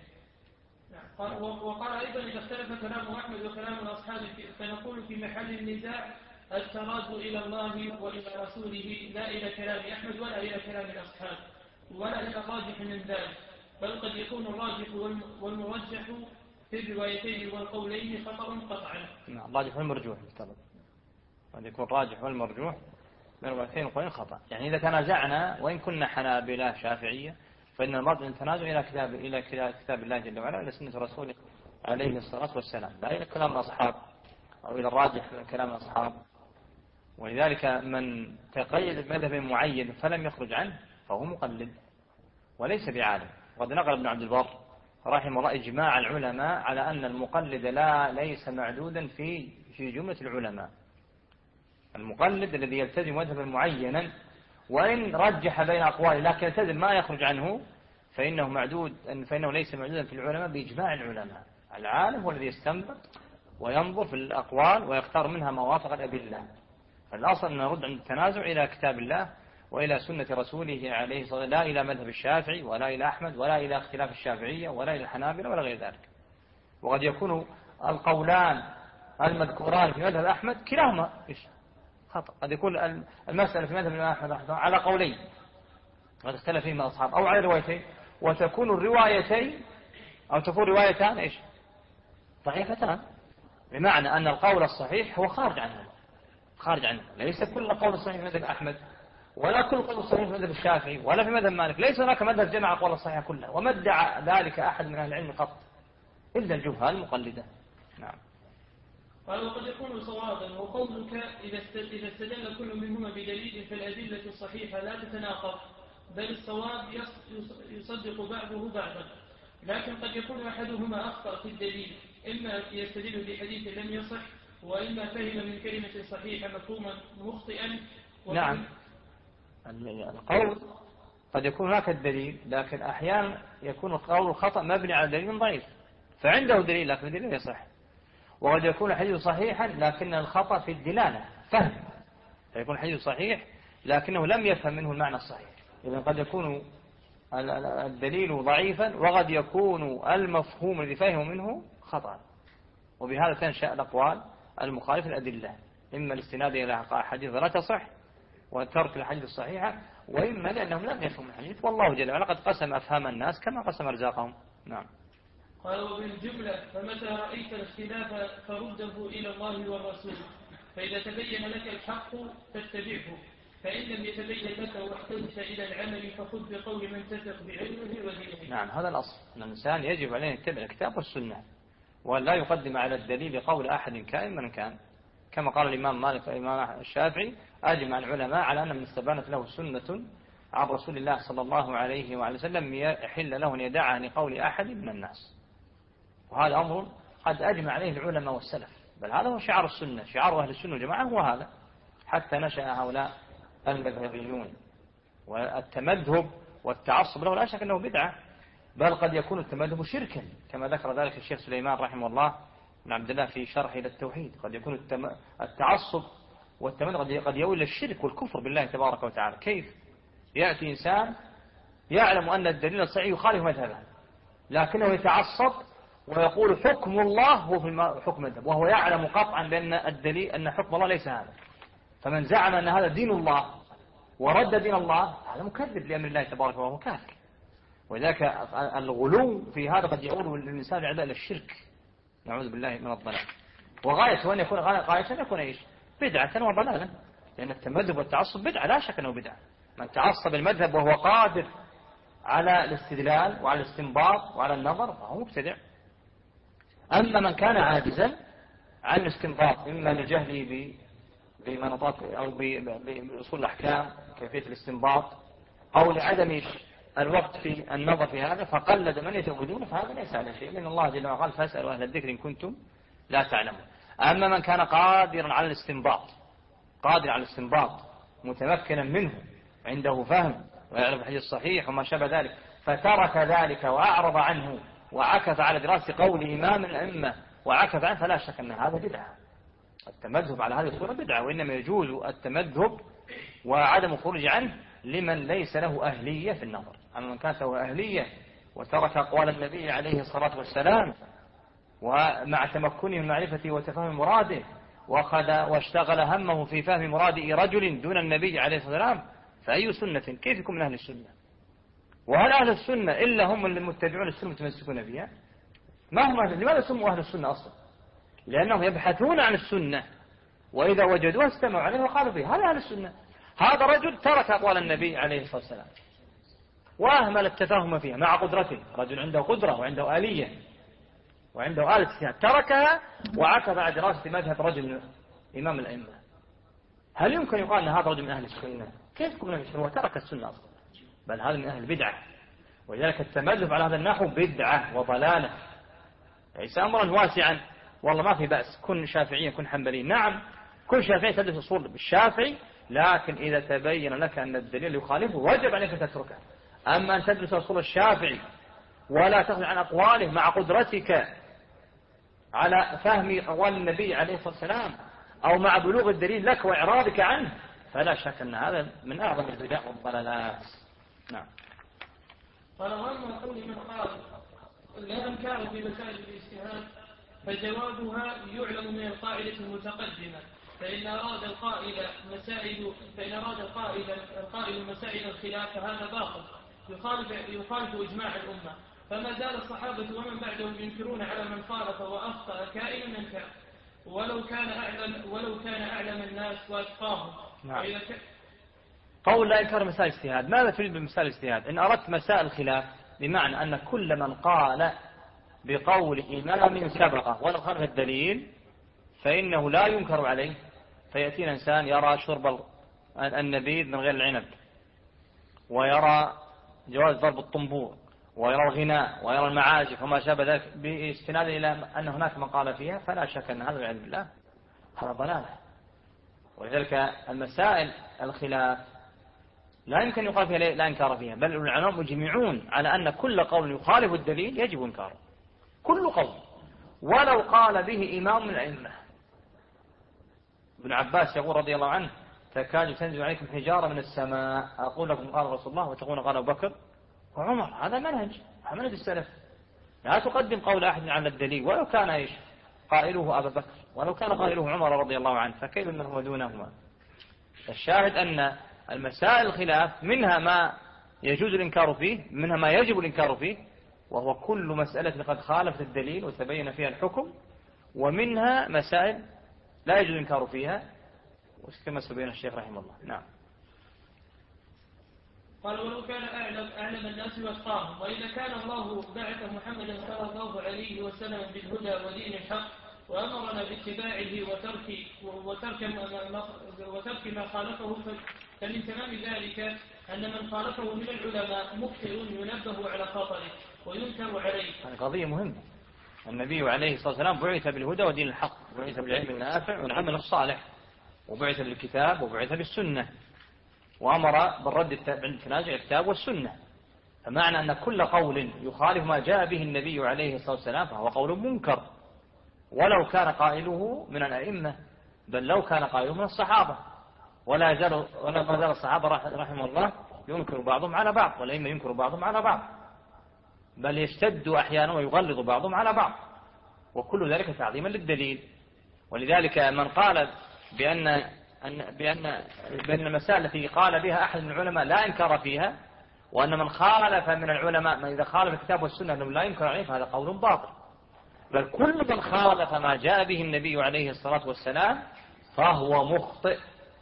وقال أيضا إذا اختلف كلام أحمد وكلام الأصحاب فنقول في محل النزاع التراد إلى الله وإلى رسوله لا إلى كلام أحمد ولا إلى كلام الأصحاب ولا إلى الراجح من ذلك، بل قد يكون الراجح والمرجح في الروايتين والقولين خطأ قطعا. نعم. الراجح والمرجوح بالطبع. قد يكون الراجح والمرجوح من الروايتين والقولين خطأ. يعني إذا تنازعنا وإن كنا حنابلة شافعية فإن المرجع التنازع إلى كتاب الله جل وعلا إلى سنة رسوله عليه الصلاة والسلام، لا إلى كلام الأصحاب أو إلى الراجح من كلام الأصحاب. ولذلك من تقيد بمذهب معين فلم يخرج عنه فهو مقلد وليس بعالم. وقد نقل ابن عبد البر رحمه الله إجماع العلماء على أن المقلد ليس معدودا في جملة العلماء. المقلد الذي يلتزم مذهبا معينا وإن رجح بين أقواله لكن يلتزم ما يخرج عنه فإنه ليس معدودا في العلماء بإجماع العلماء. العالم هو الذي يستنبط وينظر في الأقوال ويختار منها ما وافق الأدلة. فالأصل أن نرد عند التنازع إلى كتاب الله وإلى سنة رسوله عليه الصلاة والسلام، لا إلى مذهب الشافعي ولا إلى أحمد ولا إلى اختلاف الشافعية ولا إلى الحنابلة ولا غير ذلك. وقد يكون القولان المذكوران في مذهب أحمد كلاهما خطأ. قد يكون المسألة في مذهب أحمد على قولين قد اختلف فيهما الأصحاب أو على روايتين، وتكون الروايتين أو تكون روايتان ضعيفتان، بمعنى أن القول الصحيح هو خارج عنه. ليس كل قول صحيح في مذهب أحمد ولا كل قول صحيح في مذهب الشافعي ولا في مذهب مالك. ليس هناك مذهب جمع أقوال الصحيحة كلها، وما ادعى ذلك أحد من أهل العلم قط إلا الجهال المقلدة. نعم. قال وقد يكون صوابا وقولك إذا استدل كل منهما بدليل فالأدلة الصحيحة لا تتناقض، بل الصواب يصدق بعضه بعضا، لكن قد يكون أحدهما أخطأ في الدليل، إما يستدل بحديث لم يصح وإما فهم من كلمة صحيحة مفهوما مخطئا. نعم. القول قد يكون هناك الدليل، لكن أحيانا يكون القول الخطأ مبني على دليل ضعيف فعنده دليل لكن الدليل يصح. وقد يكون الحديث صحيحا لكن الخطأ في الدلالة فهم، فيكون الحديث صحيح لكنه لم يفهم منه المعنى الصحيح. إذا قد يكون الدليل ضعيفا وقد يكون المفهوم الذي فهمه منه خطأ، وبهذا تنشأ الأقوال المخالفة الأدلة، إما الاستناد إلى حديث لا تصح وترك الحديث الصحيحة، وإما لأنهم لم يفهموا الحديث، والله جل وعلا قد قسم أفهام الناس كما قسم أرزاقهم. نعم. قال وبالجملة فمتى رأيت الاختلاف فرده إلى الله والرسول، فإذا تبين لك الحق فاتبعه، فإن لم يتبين لك واحتجت إلى العمل فخذ بقول من تثق بعلمه ودينه. نعم. هذا الأصل أن الإنسان يجب عليه أن يتبع الكتاب والسنة ولا يقدم على الدليل قول أحد كائن من كان، كما قال الإمام مالك والإمام الشافعي أجمع العلماء على أن من استبانت له سنة عن رسول الله صلى الله عليه وعلى وسلم يحل له أن يدعها لقول أحد من الناس. وهذا أمر قد أجمع عليه العلماء والسلف، بل هذا هو شعار السنة، شعار أهل السنة والجماعة هو هذا، حتى نشأ هؤلاء المذهبيون. والتمذهب والتعصب له لا شك أنه بدعة، بل قد يكون التمذهب شركا كما ذكر ذلك الشيخ سليمان رحمه الله بن عبد الله في شرحه للتوحيد. قد يكون التعصب والتمذهب قد يؤول للشرك والكفر بالله تبارك وتعالى. كيف يأتي إنسان يعلم أن الدليل الصحيح يخالف مذهبه لكنه يتعصب ويقول حكم الله هو في حكم المذهب، وهو يعلم قطعا بأن الدليل أن حكم الله ليس هذا. فمن زعم أن هذا دين الله ورد دين الله هذا مكذب لأمر الله تبارك وهو كافر. وذلك الغلو في هذا قد يؤول للإنسان إلى الشرك، نعوذ بالله من الضلال. وغاية أن يكون إيش؟ بدعة وضلالا، لأن التمذهب والتعصب بدعة لا شك أنه بدعة. من تعصب المذهب وهو قادر على الاستدلال وعلى الاستنباط وعلى النظر فهو مبتدع. أما من كان عاجزا عن الاستنباط إما لجهله بمناطات أو بأصول الأحكام كيفية الاستنباط أو لعدم الوقت في النظر في هذا فقلد من يتوجدون، فهذا ليس على شيء، لأن الله جل وعلا قال فاسألوا أهل الذكر إن كنتم لا تعلمون. أما من كان قادرا على الاستنباط متمكنا منه عنده فهم ويعرف الحديث الصحيح وما شابه ذلك فترك ذلك وأعرض عنه وعكف على دراسة قول إمام الأئمة وعكف عنه، فلا شك أن هذا بدعة. التمذهب على هذه الصورة بدعة، وإنما يجوز التمذهب وعدم الخروج عنه لمن ليس له أهلية في النظر. أما من كانت له أهلية وترك أقوال النبي عليه الصلاة والسلام ومع تمكنه من معرفته وتفهم مراده واشتغل همه في فهم مراد رجل دون النبي عليه الصلاة والسلام، فأي سنة كيف يكون من أهل السنة؟ وهل أهل السنة إلا هم اللي متبعون السنة متمسكون بها؟ لماذا سموا أهل السنة أصلا؟ لأنهم يبحثون عن السنة وإذا وجدوها استمعوا عليها وقالوا فيها. هذا أهل السنة. هذا رجل ترك أقوال النبي عليه الصلاة والسلام وأهمل التفاهم فيها مع قدرته، رجل عنده قدرة وعنده آلية وعنده آلة اجتهاد، تركها وعكف على دراسة مذهب رجل إمام الأئمة. هل يمكن يقال أن هذا رجل من أهل السنة؟ كيف يكون من أهل السنة؟ هو ترك السنة أصلا، بل هذا من أهل البدعة. ولذلك التمذهب على هذا النحو بدعة وضلالة، ليس أمرا واسعا والله ما في بأس كن شافعيا كن حنبليا. نعم كل شافعي تدرس أصول بالشافعي، لكن إذا تبين لك أن الدليل يخالفه وجب عليك تتركه. أما أن تدرس أصول الشافعي ولا تخرج عن أقواله مع قدرتك على فهم أقوال النبي عليه الصلاة والسلام أو مع بلوغ الدليل لك وإعراضك عنه، فلا شك أن هذا من أعظم البدع والضلالات. نعم. قال وأما قول من قال لا إنكار في مسائل الاجتهاد فجوابها يعلم من القاعدة المتقدمة، فإن أراد القائل مسائل الخلاف فهذا باطل يخالف إجماع الأمة. فما زال الصحابة ومن بعدهم ينكرون على من خالف وأخطأ كائنا من كان ولو كان أعلم الناس وأتقاهم. نعم. قول لا إنكار مسائل الاجتهاد، ماذا تريد بمسائل الاجتهاد؟ إن أردت مسائل الخلاف بمعنى أن كل من قال بقول إمام سبقه ولو خالف الدليل فإنه لا ينكر عليه. فيأتينا إنسان يرى شرب النبيذ من غير العنب ويرى جواز ضرب الطنبور ويرى الغناء ويرى المعازف وما شابه ذلك باستناد إلى أن هناك من قال فيها، فلا شك أن هذا والعياذ بالله هذا ضلالة. ولذلك المسائل الخلاف لا يمكن يقال فيها لا إنكار فيها، بل العلماء مجمعون على أن كل قول يخالف الدليل يجب إنكاره، كل قول ولو قال به إمام من الأئمة. ابن عباس يقول رضي الله عنه تكاد تنزل عليكم حجارة من السماء أقول لكم قال رسول الله وتقولون قال أبو بكر وعمر. هذا منهج السلف، لا تقدم قول أحد على الدليل ولو كان قائله أبا بكر ولو كان قائله عمر رضي الله عنه، فكيف من هو دونهما؟ الشاهد أن المسائل الخلاف منها ما يجوز الإنكار فيه، منها ما يجب الإنكار فيه، وهو كل مسألة قد خالفت الدليل وتبين فيها الحكم، ومنها مسائل لا يجوز الإنكار فيها كما سبين الشيخ رحمه الله. نعم. قال ولو كان أعلم الناس واتقاهم، وإذا كان الله بعث محمدا صلى الله عليه وسلم بالهدى ودين الحق وأمرنا باتباعه وترك ما خالفه، فمن تمام ذلك أن من خالفه من العلماء مخطئ ينبه على خطره وينكر عليه. هذه قضية مهمة. النبي عليه الصلاة والسلام بعث بالهدى ودين الحق، بعث بالعلم النافع والعمل الصالح، وبعث بالكتاب وبعث بالسنة، وأمر بالرد بالتنازع الكتاب والسنة. فمعنى أن كل قول يخالف ما جاء به النبي عليه الصلاة والسلام فهو قول منكر، ولو كان قائله من الأئمة، بل لو كان قائله من الصحابة. ولا ما زال الصحابة رحمه الله ينكر بعضهم على بعض، والأئمة ينكر بعضهم على بعض، بل يشتد أحيانا ويغلظ بعضهم على بعض، وكل ذلك تعظيما للدليل. ولذلك من قال بأن المسائل التي قال بها أحد من العلماء لا إنكار فيها، وأن من خالف من العلماء من إذا خالف الكتاب والسنة أنه لا ينكر عليه، فهذا قول باطل. بل كل من خالف ما جاء به النبي عليه الصلاة والسلام فهو مخطئ،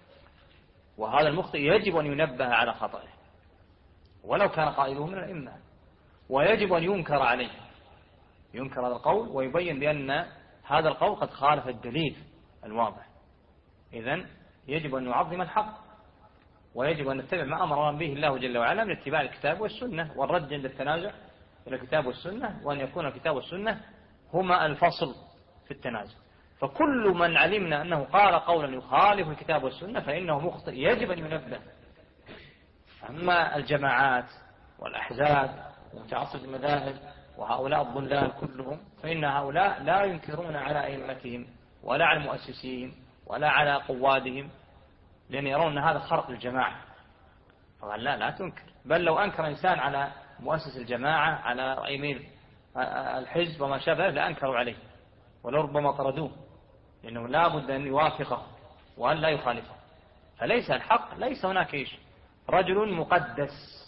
وهذا المخطئ يجب أن ينبه على خطئه ولو كان قائله من الأئمة، ويجب أن ينكر عليه، ينكر هذا القول ويبين بأن هذا القول قد خالف الدليل الواضح. إذن يجب أن نعظم الحق، ويجب أن نتبع ما أمرنا به الله جل وعلا من اتباع الكتاب والسنة والرد عند التنازع إلى الكتاب والسنة، وأن يكون الكتاب والسنة هما الفصل في التنازع. فكل من علمنا أنه قال قولا يخالف الكتاب والسنة فإنه مخطئ يجب أن ينبه. أما الجماعات والأحزاب ومتعصب المذاهب وهؤلاء الضلال كلهم، فإن هؤلاء لا ينكرون على أئمتهم ولا على المؤسسين ولا على قوادهم، لأن يرون أن هذا خرق الجماعة. فقال لا تنكر، بل لو أنكر إنسان على مؤسس الجماعة على أمير الحزب وما شابه لأنكروا عليه ولربما طردوه، لأنه لا بد أن يوافقه وأن لا يخالفه. فليس الحق، ليس هناك رجل مقدس،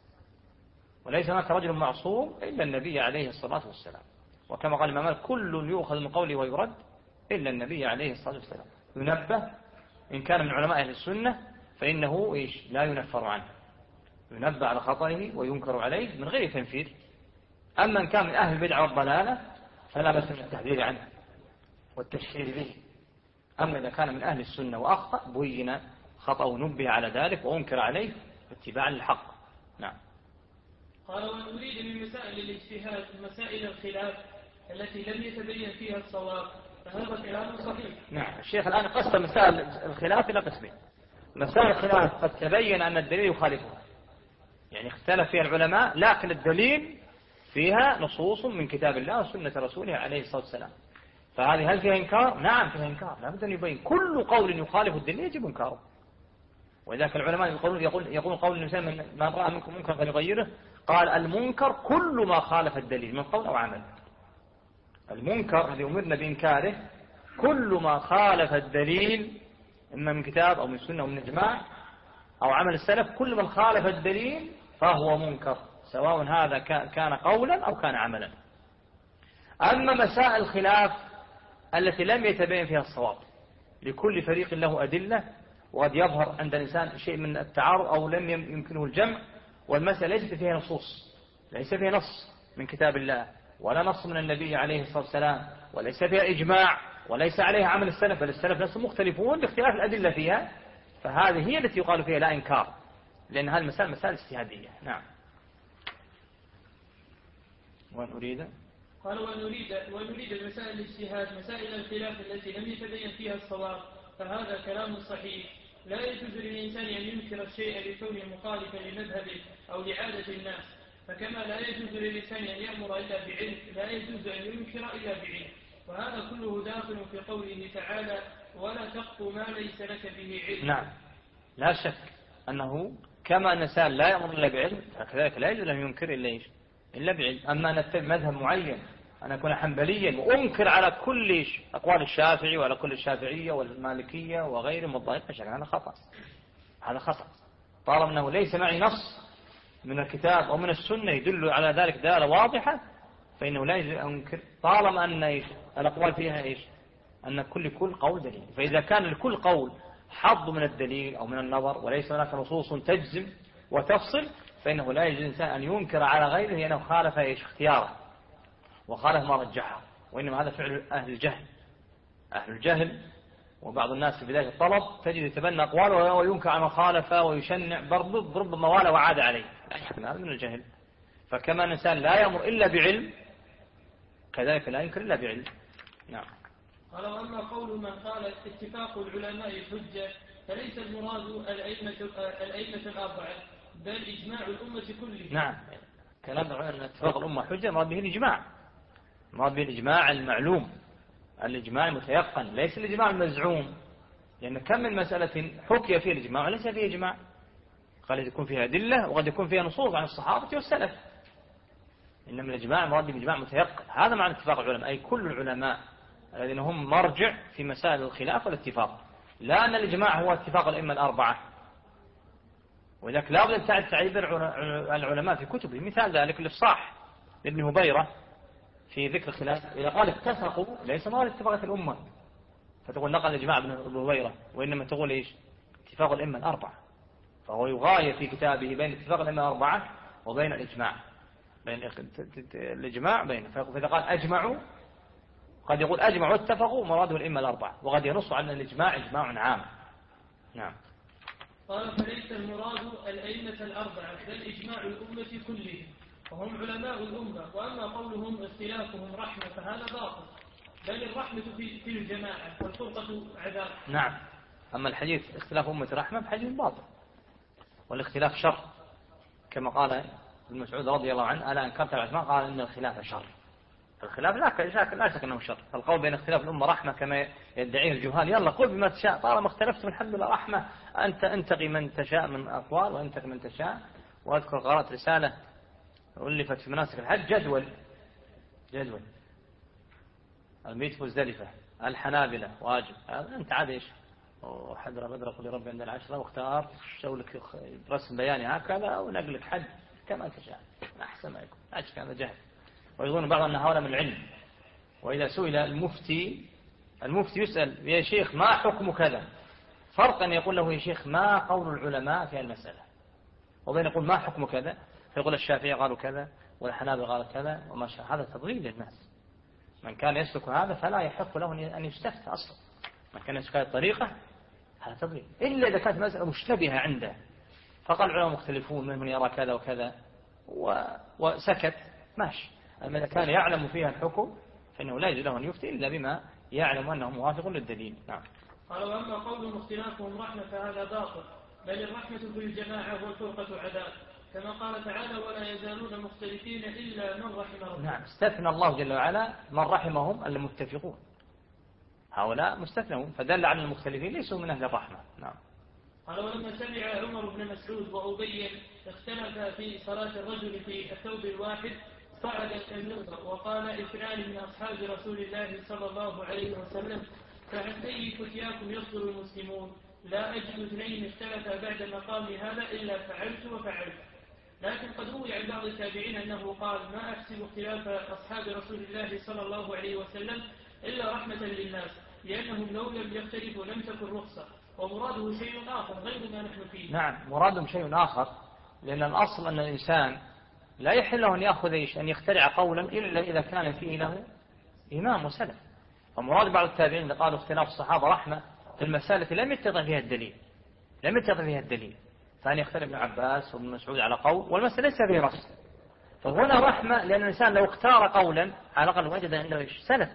وليس هناك رجل معصوم إلا النبي عليه الصلاة والسلام. وكما قال الإمام كل يؤخذ من قوله ويرد إلا النبي عليه الصلاة والسلام. ينبه إن كان من علماء أهل السنة فإنه لا ينفر عنه، ينبه على خطئه وينكر عليه من غير تنفير. أما إن كان من أهل البدع والضلالة فلا بأس من التحذير عنه والتشهير به. أما إذا كان من أهل السنة وأخطأ بين خطأ ونبه على ذلك وأنكر عليه اتباعا للحق. نعم. قال ونريد من مسائل الاجتهاد مسائل الخلاف التي لم يتبين فيها الصواب، فهذا كلام صحيح. نعم. الشيخ الآن قسم مسائل الخلاف إلى قسمين. مسائل الخلاف قد تبين أن الدليل يخالفها، يعني اختلف فيها العلماء لكن الدليل فيها نصوص من كتاب الله وسنة رسوله عليه الصلاة والسلام، فهذه هل فيها إنكار؟ نعم فيها إنكار، لا بد أن يبين كل قول يخالف الدليل يجب إنكاره. وإذا العلماء يقول قول الإنسان من رأى منكم منكرا فليغيره، قال المنكر كل ما خالف الدليل من قول أو عمل. المنكر الذي أمرنا بإنكاره كل ما خالف الدليل إما من كتاب أو من سنة أو من إجماع أو عمل السلف، كل من خالف الدليل فهو منكر، سواء هذا كان قولا أو كان عملا. أما مسائل الخلاف التي لم يتبين فيها الصواب، لكل فريق له أدلة، وقد يظهر عند الإنسان شيء من التعارض أو لم يمكنه الجمع، والمسألة ليست فيها نصوص، ليس فيها نص من كتاب الله ولا نص من النبي عليه الصلاة والسلام، وليس فيها إجماع وليس عليها عمل السلف، بل السلف نفسهم مختلفون باختلاف الأدلة فيها، فهذه هي التي يقال فيها لا إنكار، لأن هذه المسائل مسائل اجتهادية. نعم. ونريد قال ونريد مسائل الاجتهاد مسائل الخلاف التي لم يتبين فيها الصواب، فهذا كلام صحيح. لا يجوز للإنسان أن ينكر الشيء لكونه مخالفا لمذهبه أو لعادة الناس، فكما لا يجوز للإنسان أن يأمر إلا بعلم لا يجوز أن ينكر إلا بعلم. وهذا كله داخل في قوله تعالى ولا تقف ما ليس لك به علم. نعم، لا شك أنه كما أن الإنسان لا يأمر إلا بعلم فكذلك لا يجوز أن ينكر إلا بعلم. أما أن أتبع مذهب معين، أن أكون حنبليا وأنكر على كل أقوال الشافعي وعلى كل الشافعية والمالكية وغيرهم والضائقة، هذا خطأ، هذا خطأ. طالما أنه ليس معي نص من الكتاب أو من السنة يدل على ذلك دالة واضحة فإنه لا يجوز أن أنكر، طالما أن الأقوال فيها أن كل قول دليل. فإذا كان لكل قول حظ من الدليل أو من النظر وليس هناك نصوص تجزم وتفصل، فإنه لا يجوز الإنسان أن ينكر على غيره لأنه خالف اختياره وخالف ما رجحه، وإنما هذا فعل أهل الجهل. وبعض الناس في بداية الطلب تجد يتبنى أقواله وينكر على مخالفة ويشنع ربما ولا وعاد عليه، هذا من الجهل. فكما الإنسان لا يأمر إلا بعلم كذلك لا ينكر إلا بعلم. نعم. قال وأما قول من قال اتفاق العلماء حجة فليس المراد الأئمة الأربعة بل إجماع الأمة كلها. نعم، كلام أن اتفاق الأمة حجة مراد به الإجماع، مراد به الإجماع المعلوم، الإجماع المتيقن، ليس الإجماع المزعوم، لأن كم من مسألة حكي فيها الإجماع وليس فيها إجماع، قد يكون فيها أدلة وقد يكون فيها نصوص عن الصحابة والسلف، إنما الإجماع مراد به الإجماع متيقن. هذا معنى اتفاق العلماء، أي كل العلماء الذين هم مرجع في مسائل الخلاف والاتفاق، لا أن الإجماع هو اتفاق الأئمة الأربعة، ولذلك لا بد أن تعد تعبير العلماء في كتبه. مثال ذلك الإفصاح لابن هبيرة في ذكر الخلاف، إذا قال اتفقوا ليس مراد اتفاق الأمة فتقول نقل الإجماع ابن هبيرة، وإنما تقول إيش؟ اتفاق الأئمة الأربعة، فهو يغاية في كتابه بين اتفاق الأئمة الأربعة وبين الإجماع، بين الإجماع بين، فإذا قال أجمعوا قد يقول أجمعوا واتفقوا مراده الأئمة الأربعة، وقد ينص على الإجماع إجماع عام. نعم. قال فليس المراد الأئمة الأربعة بل إجماع الأمة كلهم وهم علماء الأمة، وأما قولهم اختلافهم رحمة فهذا باطل، بل الرحمة في الجماعة والفرقة عذاب. نعم. أما الحديث اختلاف أمة رحمة فحديث باطل، والاختلاف شر، كما قال ابن مسعود رضي الله عنه ألا أنكرت العثمان قال إن الخلاف شر. الخلاف لا شك أنه شر، فالقول بين اختلاف الأمة رحمة كما يدعيه الجهال، يلا قل بما تشاء طالما اختلفتم الحمد لله رحمة، أنت انتقي من تشاء من أقوال وانتقي من تشاء. وأذكر قرأت رسالة ألفت في مناسك الحج جدول الميت مزدلفة الحنابلة واجب، أنت عاد إيش وحدر بدر قل ربي عند العشرة واختار شو لك رسم بياني هكذا ونقلك حج كما تشاء أحسن ما يكون، أجل هذا جهل. ويظن بعض أن هؤلاء من العلم، وإذا سئل المفتي يسأل يا شيخ ما حكم كذا، فرق أن يقول له يا شيخ ما قول العلماء في المسألة، وبين يقول ما حكم كذا فيقول الشافعي قالوا كذا والحنابلة قالوا كذا وما شاء. هذا تضليل للناس، من كان يسلك هذا فلا يحق له أن يستفتى أصلا، من كان يسلك هذه الطريقة هذا تضليل، إلا إذا كانت مسألة مشتبهة عنده فقال العلماء مختلفون من يرى كذا وكذا وسكت ماشي. أما إذا كان يعلم فيها الحكم فإنه لا يجوز له أن يفتي إلا بما يعلم أنه موافق للدليل. نعم. قال وأما قول اختلافهم رحمة فهذا باطل، بل الرحمة في الجماعة والفرقة عذاب، كما قال تعالى ولا يزالون مختلفين إلا من رحم ربه. نعم. استثنى الله جل وعلا من رحمهم المتفقون، هؤلاء مستثنون، فدل على المختلفين ليسوا من أهل الرحمة. نعم. قال ولما سمع عمر بن مسعود وأبي اختلفا في صلاة الرجل في الثوب الواحد صعد المنبر وقال اثنان من أصحاب رسول الله صلى الله عليه وسلم فعن أي فتياكم يصدر المسلمون، لا أجد اثنين اختلفا بعد مقام هذا إلا فعلت وفعلت. لكن قد روي عن بعض التابعين أنه قال ما أحسب اختلاف أصحاب رسول الله صلى الله عليه وسلم إلا رحمة للناس، لأنهم لو لم يختلفوا لم تكن رخصة، ومراده شيء آخر غير ما نحن فيه. نعم، مرادهم شيء آخر، لأن الأصل أن الإنسان لا يحل له أن يأخذ أن يخترع قولا إلا إذا كان فيه له إمام وسلف. فمراد بعض التابعين قالوا اختلاف الصحابة رحمة في المسألة لم يتضح فيها الدليل، فأن يختلف ابن عباس وابن مسعود على قول والمسألة ليس فيه رأس، فهنا رحمة، لأن الإنسان لو اختار قولا على الأقل وجد عنده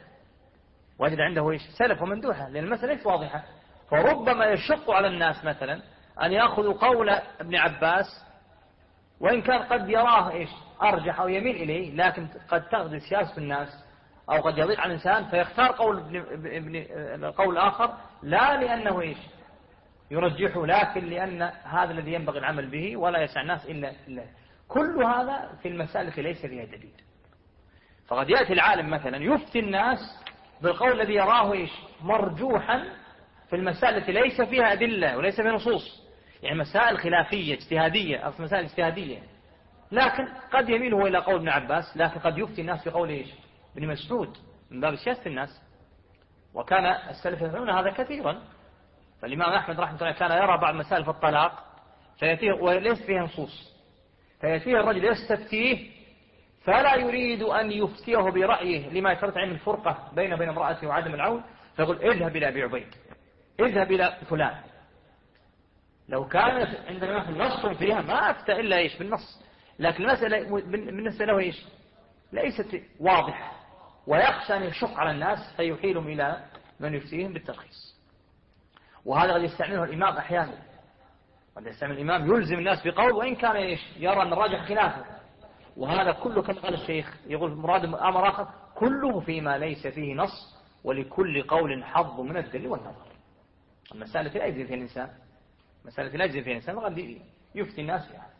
سلف ومندوحة، لأن المسألة ليس واضحة، فربما يشق على الناس مثلا أن يأخذوا قول ابن عباس وإن كان قد يراه أرجح أو يميل إليه، لكن قد تغذي سياسة الناس أو قد يضيق على الإنسان فيختار قول آخر، لا لأنه يرجحه، لكن لأن هذا الذي ينبغي العمل به ولا يسع الناس إلا كل هذا في المسائل ليس فيها دليل. فقد يأتي العالم مثلا يفتي الناس بالقول الذي يراه مرجوحا في المسائل التي ليس فيها أدلة وليس فيها نصوص، يعني مسائل خلافية اجتهادية أو مسائل اجتهادية، لكن قد يميله إلى قول ابن عباس، لكن قد يفتي الناس بقول ابن مسعود من باب سياسة الناس. وكان السلف يفعلون هذا كثيرا، فالإمام أحمد رحمه الله كان يرى بعض مسائل في الطلاق فيأتيه وليس فيها نصوص، فيأتيه الرجل يستفتيه فلا يريد أن يفتيه برأيه لما يترتب عن الفرقة بين امرأته وعدم العون، فيقول اذهب إلى أبي عبيد، اذهب إلى فلان. لو كانت عندنا نص فيها ما أفتى إلا بالنص، لكن المسألة بالنسبة له ليست واضحة، ويخشى أن يشق على الناس فيحيلهم إلى من يفتيهم بالترخيص. وهذا قد يستعمله الإمام أحيانا، قد يستعمل الإمام يلزم الناس بقول وإن كان يرى أن الراجح خلافه، وهذا كله كما قال الشيخ يقول مراد أمر آخر كله فيما ليس فيه نص، ولكل قول حظ من الدليل والنظر. المسألة لا يجزي فيها الإنسان، مسألة لا يجزي فيها الإنسان وقد يفتي الناس فيها.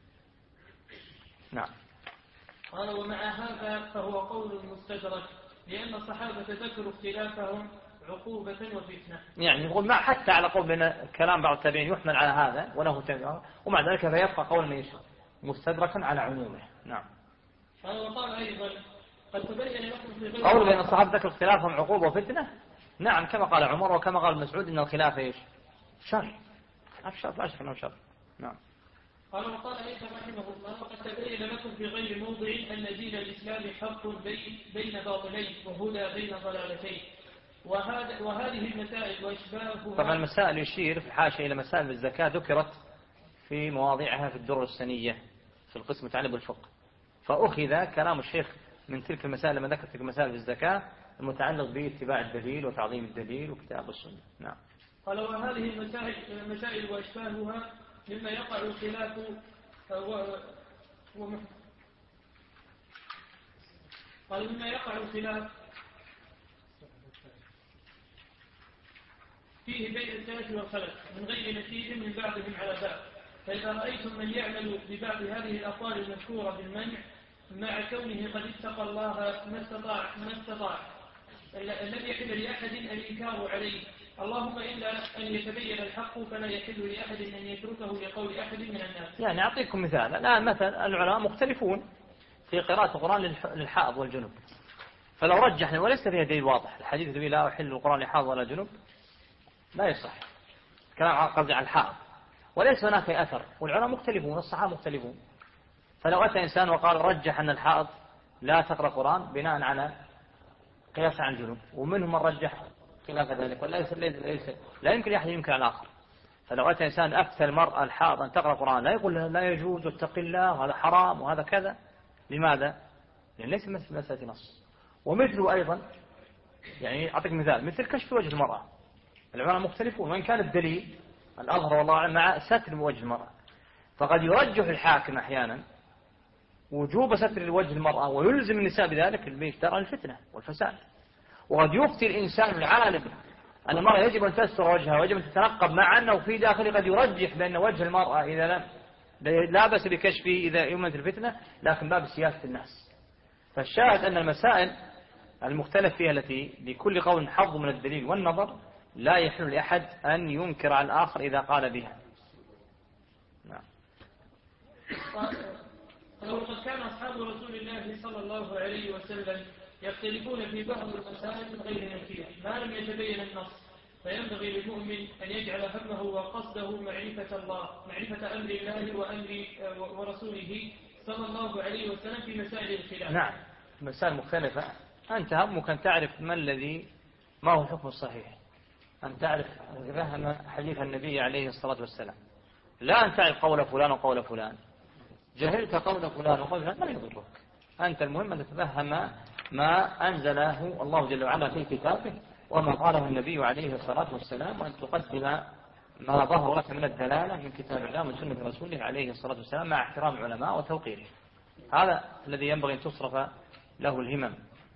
نعم. قال ومع هذا فهو قول مستدرك، لأن الصحابة ذكروا اختلافهم عقوبة وفتنة. يعني يقول ما حتى على قول بين كلام بعض التابعين يحمل على هذا وله تابع، ومع ذلك فيبقى قول من يشاء مستدركا على عمومه. نعم. وقال أيضا قد تبين لكم في غير قول بين الصحابة ذكروا اختلافهم عقوبة وفتنة. نعم كما قال عمر وكما قال مسعود إن الخلاف إيش؟ شر. الشر لا شك أنه شر. نعم. قال وقال أيضا رحمه الله وقد تبين لكم في غير موضع أن دين الإسلام حق بين باطلين وهدى بين ضلالتين، وهذه المسائل وإشباهها. طبعا المسائل يشير في الحاشية إلى مسائل الزكاة ذكرت في مواضعها في الدرر السنية في القسم المتعلق بالفقه، فأخذ كلام الشيخ من تلك المسائل لما ذكر تلك المسائل في الزكاة المتعلق باتباع الدليل وتعظيم الدليل وكتاب السنة. نعم. قال وهذه المسائل وأشباهها مما يقع خلاف قال مما يقع خلاف فيه بين السلف والخلف من غير نتيج من بعضهم على بعض، فإذا رأيتم من يعمل ببعض هذه الأقوال المذكورة بالمنع مع كونه قد اتقى الله ما استطاع لم يحل لأحد الإنكار عليه، اللهم إلا أن يتبين الحق فلا يحل لأحد أن يتركه لقول أحد من الناس. يعني أعطيكم مثال، الآن مثلا العلماء مختلفون في قراءة القرآن للحائض والجنوب، فلو رجحنا وليس فيها دليل واضح، الحديث الذي لا أحل القرآن لحائض ولا جنوب لا يصح، كلام قصدي على الحائض، وليس هناك أثر، والعلماء مختلفون والصحابة مختلفون، فلو أتى إنسان وقال رجح أن الحائض لا تقرأ قرآن بناء على قياس عن الجنوب، ومنهم من رجح خلاف ذلك، ليس لا يمكن أحد ينكر على الآخر. فلو أتى إنسان أفتى المرأة الحائض أن تقرأ قرآن لا يقول لها لا يجوز واتق الله وهذا حرام وهذا كذا، لماذا؟ لأن ليس مسألة نص. ومثله أيضا يعني أعطيك مثال مثل كشف وجه المرأة، العلماء مختلفون، وإن كان الدليل الأظهر والله أعلم مع ستر وجه المرأة، فقد يرجح الحاكم أحيانا وجوب ستر وجه المرأة ويلزم النساء بذلك البيشترى الفتنة والفساد، وقد يفتي الإنسان العالم أن المرأة يجب أن تستر وجهها ويجب أن تتنقب، مع أنه في داخله قد يرجح بأن وجه المرأة إذا لا بأس بكشفه إذا يمنت الفتنة، لكن باب سياسة الناس. فالشاهد أن المسائل المختلف فيها التي لكل قول حظ من الدليل والنظر لا يحل لأحد أن ينكر على الآخر إذا قال بها. نعم. وقد كان أصحاب رسول الله صلى الله عليه وسلم يختلفون في بعض المسائل من غير نتيجة ما لم يتبين النص، فينبغي للمؤمن أن يجعل همه وقصده معرفة الله، معرفة أمر الله وأمر ورسوله صلى الله عليه وسلم في مسائل الخلاف. نعم، مسائل مختلفة أنت همك أن تعرف ما هو الحكم الصحيح، أن تعرف فهم حديث النبي عليه الصلاة والسلام، لا أن تعرف قول فلان وقول فلان. جهلت قول فلان وقول فلان ما يضرك، أنت المهم أن تتفهم ما أنزله الله جل وعلا في كتابه وما قاله النبي عليه الصلاة والسلام، وأن تقدم ما ظهر لك من الدلالة من كتاب الله ومن سنة رسوله عليه الصلاة والسلام مع احترام العلماء وتوقيره. هذا الذي ينبغي أن تصرف له الهمم.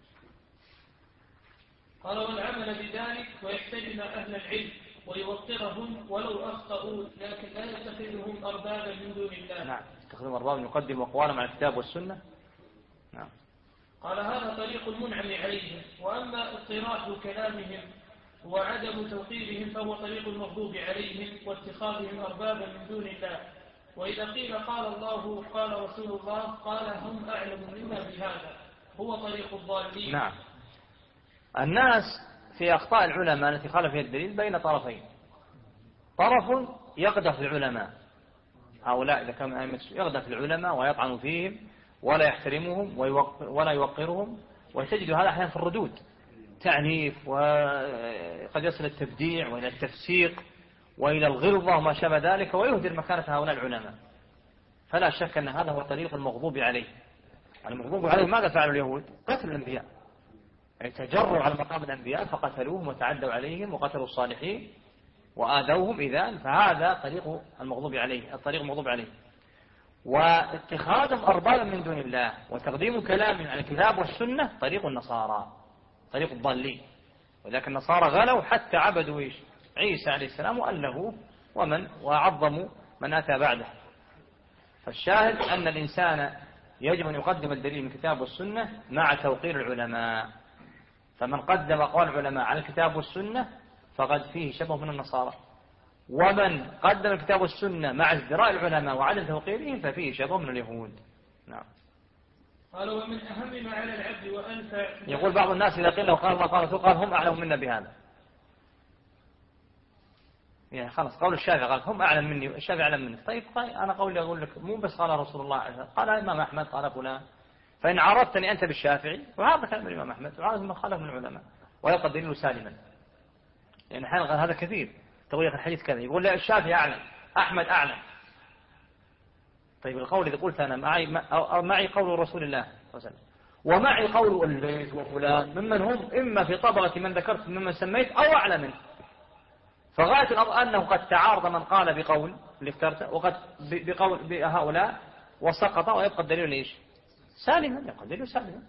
قال والعمل بذلك ويحترم أهل العلم ويوقرهم ولو أخطأوا، لكن لا يتخذهم أربابا من دون الله. نعم، يتخذهم أربابا يقدم أقوالهم على الكتاب والسنة. نعم. قال هذا طريق المنعم عليهم، وأما اضطراد كلامهم وعدم توقيرهم فهو طريق المغضوب عليهم واتخاذهم أربابا من دون الله. وإذا قيل قال الله قال رسول الله قال هم أعلم منا بهذا، هو طريق الضالين. نعم. الناس في أخطاء العلماء التي خالف فيها الدليل بين طرفين، طرف يقدح العلماء، هؤلاء إذا كانوا يقدح العلماء ويطعن فيهم ولا يحترمهم ولا يوقرهم، وتجد هذا أحيانا في الردود تعنيف، وقد يصل التبديع وإلى التفسيق وإلى الغلظة وما شابه ذلك، ويهدر مكانة هؤلاء العلماء. فلا شك أن هذا هو طريق المغضوب عليه. المغضوب عليه ماذا فعلوا اليهود؟ قتلوا الأنبياء، يعني تجروا على مقام الأنبياء فقتلوهم وتعدوا عليهم وقتلوا الصالحين وآذوهم، إذن فهذا طريق المغضوب عليه، الطريق المغضوب عليه. واتخاذهم أربابا من دون الله وتقديم كلام على الكتاب والسنة طريق النصارى، طريق الضالين. وذلك النصارى غلوا حتى عبدوا عيسى عليه السلام وألهوه وعظموا من أتى بعده. فالشاهد أن الإنسان يجب أن يقدم الدليل من الكتاب والسنة مع توقير العلماء. فمن قدم أقوال العلماء على الكتاب والسنة فقد فيه شبه من النصارى، ومن قدم الكتاب والسنة مع ازدراء العلماء وعدم توقيرهم ففيه شبه من اليهود. نعم. قال ومن أهم ما على العبد وأنفع. يقول بعض الناس إذا قيل له قال الله قال رسول قال هم أعلم منا بهذا. يعني خلاص قول الشافعي قال هم أعلم مني، الشافعي أعلم مني. طيب أنا قولي أقول لك مو بس قال رسول الله قال الإمام أحمد قال فلان، فإن عرضتني أنت بالشافعي وهذا كلام الإمام أحمد وعرض من خالف من العلماء ويبقى الدليل سالما. يعني حال هذا كثير تقول يا أخي الحديث كذا يقول لا الشافعي أعلم أحمد أعلم. طيب القول إذا قلت أنا معي قول رسول الله صلى الله عليه وسلم ومعي قول البيت وفلان ممن هم إما في طبقة من ذكرت ممن سميت أو أعلى منه، فغاية الأمر أنه قد تعارض من قال بقول اللي اخترته وقد بقول بهؤلاء وسقط ويبقى الدليل ليش سالما، يبقى الدليل سالما.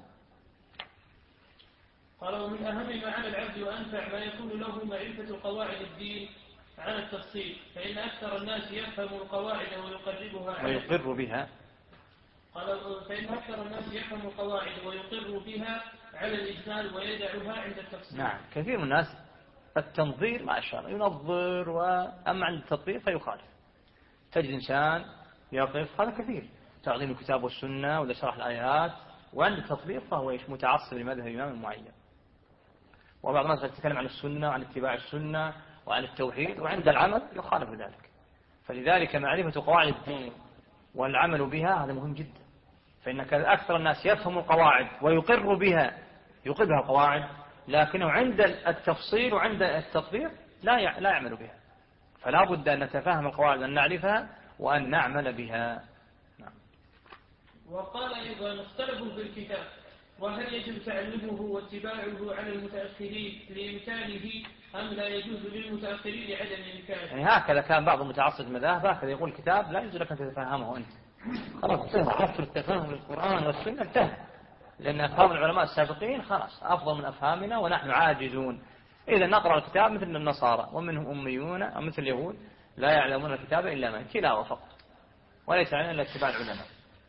قال ومن أهم ما على العبد وأنفع ما يكون له معرفة قواعد الدين على التفصيل، فإن أكثر الناس يفهم القواعد ويقر بها. قال فإن أكثر الناس يفهم القواعد ويقر بها على الإجمال ويدعها عند التفصيل. نعم كثير من الناس التنظير ما شاء الله ينظر وأما عند التطبيق فيخالف. تجد إنسان يقف هذا كثير تعظيم الكتاب والسنة ولا شرح الآيات وعند التطبيق فهو متعصب لمذهب إمام معين. وبعض الناس يتكلم عن السنة وعن اتباع السنة وعن التوحيد وعند العمل يخالف ذلك. فلذلك معرفة قواعد الدين والعمل بها هذا مهم جدا، فإنك أكثر الناس يفهم القواعد ويقر بها القواعد لكنه عند التفصيل وعند التطبيق لا يعمل بها. فلا بد أن نتفهم القواعد أن نعرفها وأن نعمل بها. نعم. وقال أيضا اختلفوا في الكتاب وهل يجب تعلمه واتباعه على المتأخرين لإمكانه أم لا يجوز للمتأخرين لعدم إمكانه. يعني هكذا كان بعض المتعصب المذاهب هكذا يقول الكتاب لا يجوز لك أن تتفهمه أنت، خلاص عرفت التفاهم للقرآن والسنة انتهى، لأن أفهام العلماء السابقين خلاص أفضل من أفهامنا ونحن عاجزون. إذا نقرأ الكتاب مثل النصارى ومنهم أميون أو مثل اليهود لا يعلمون الكتاب إلا من تلاوة فقط وليس علينا إلا اتباع العلماء.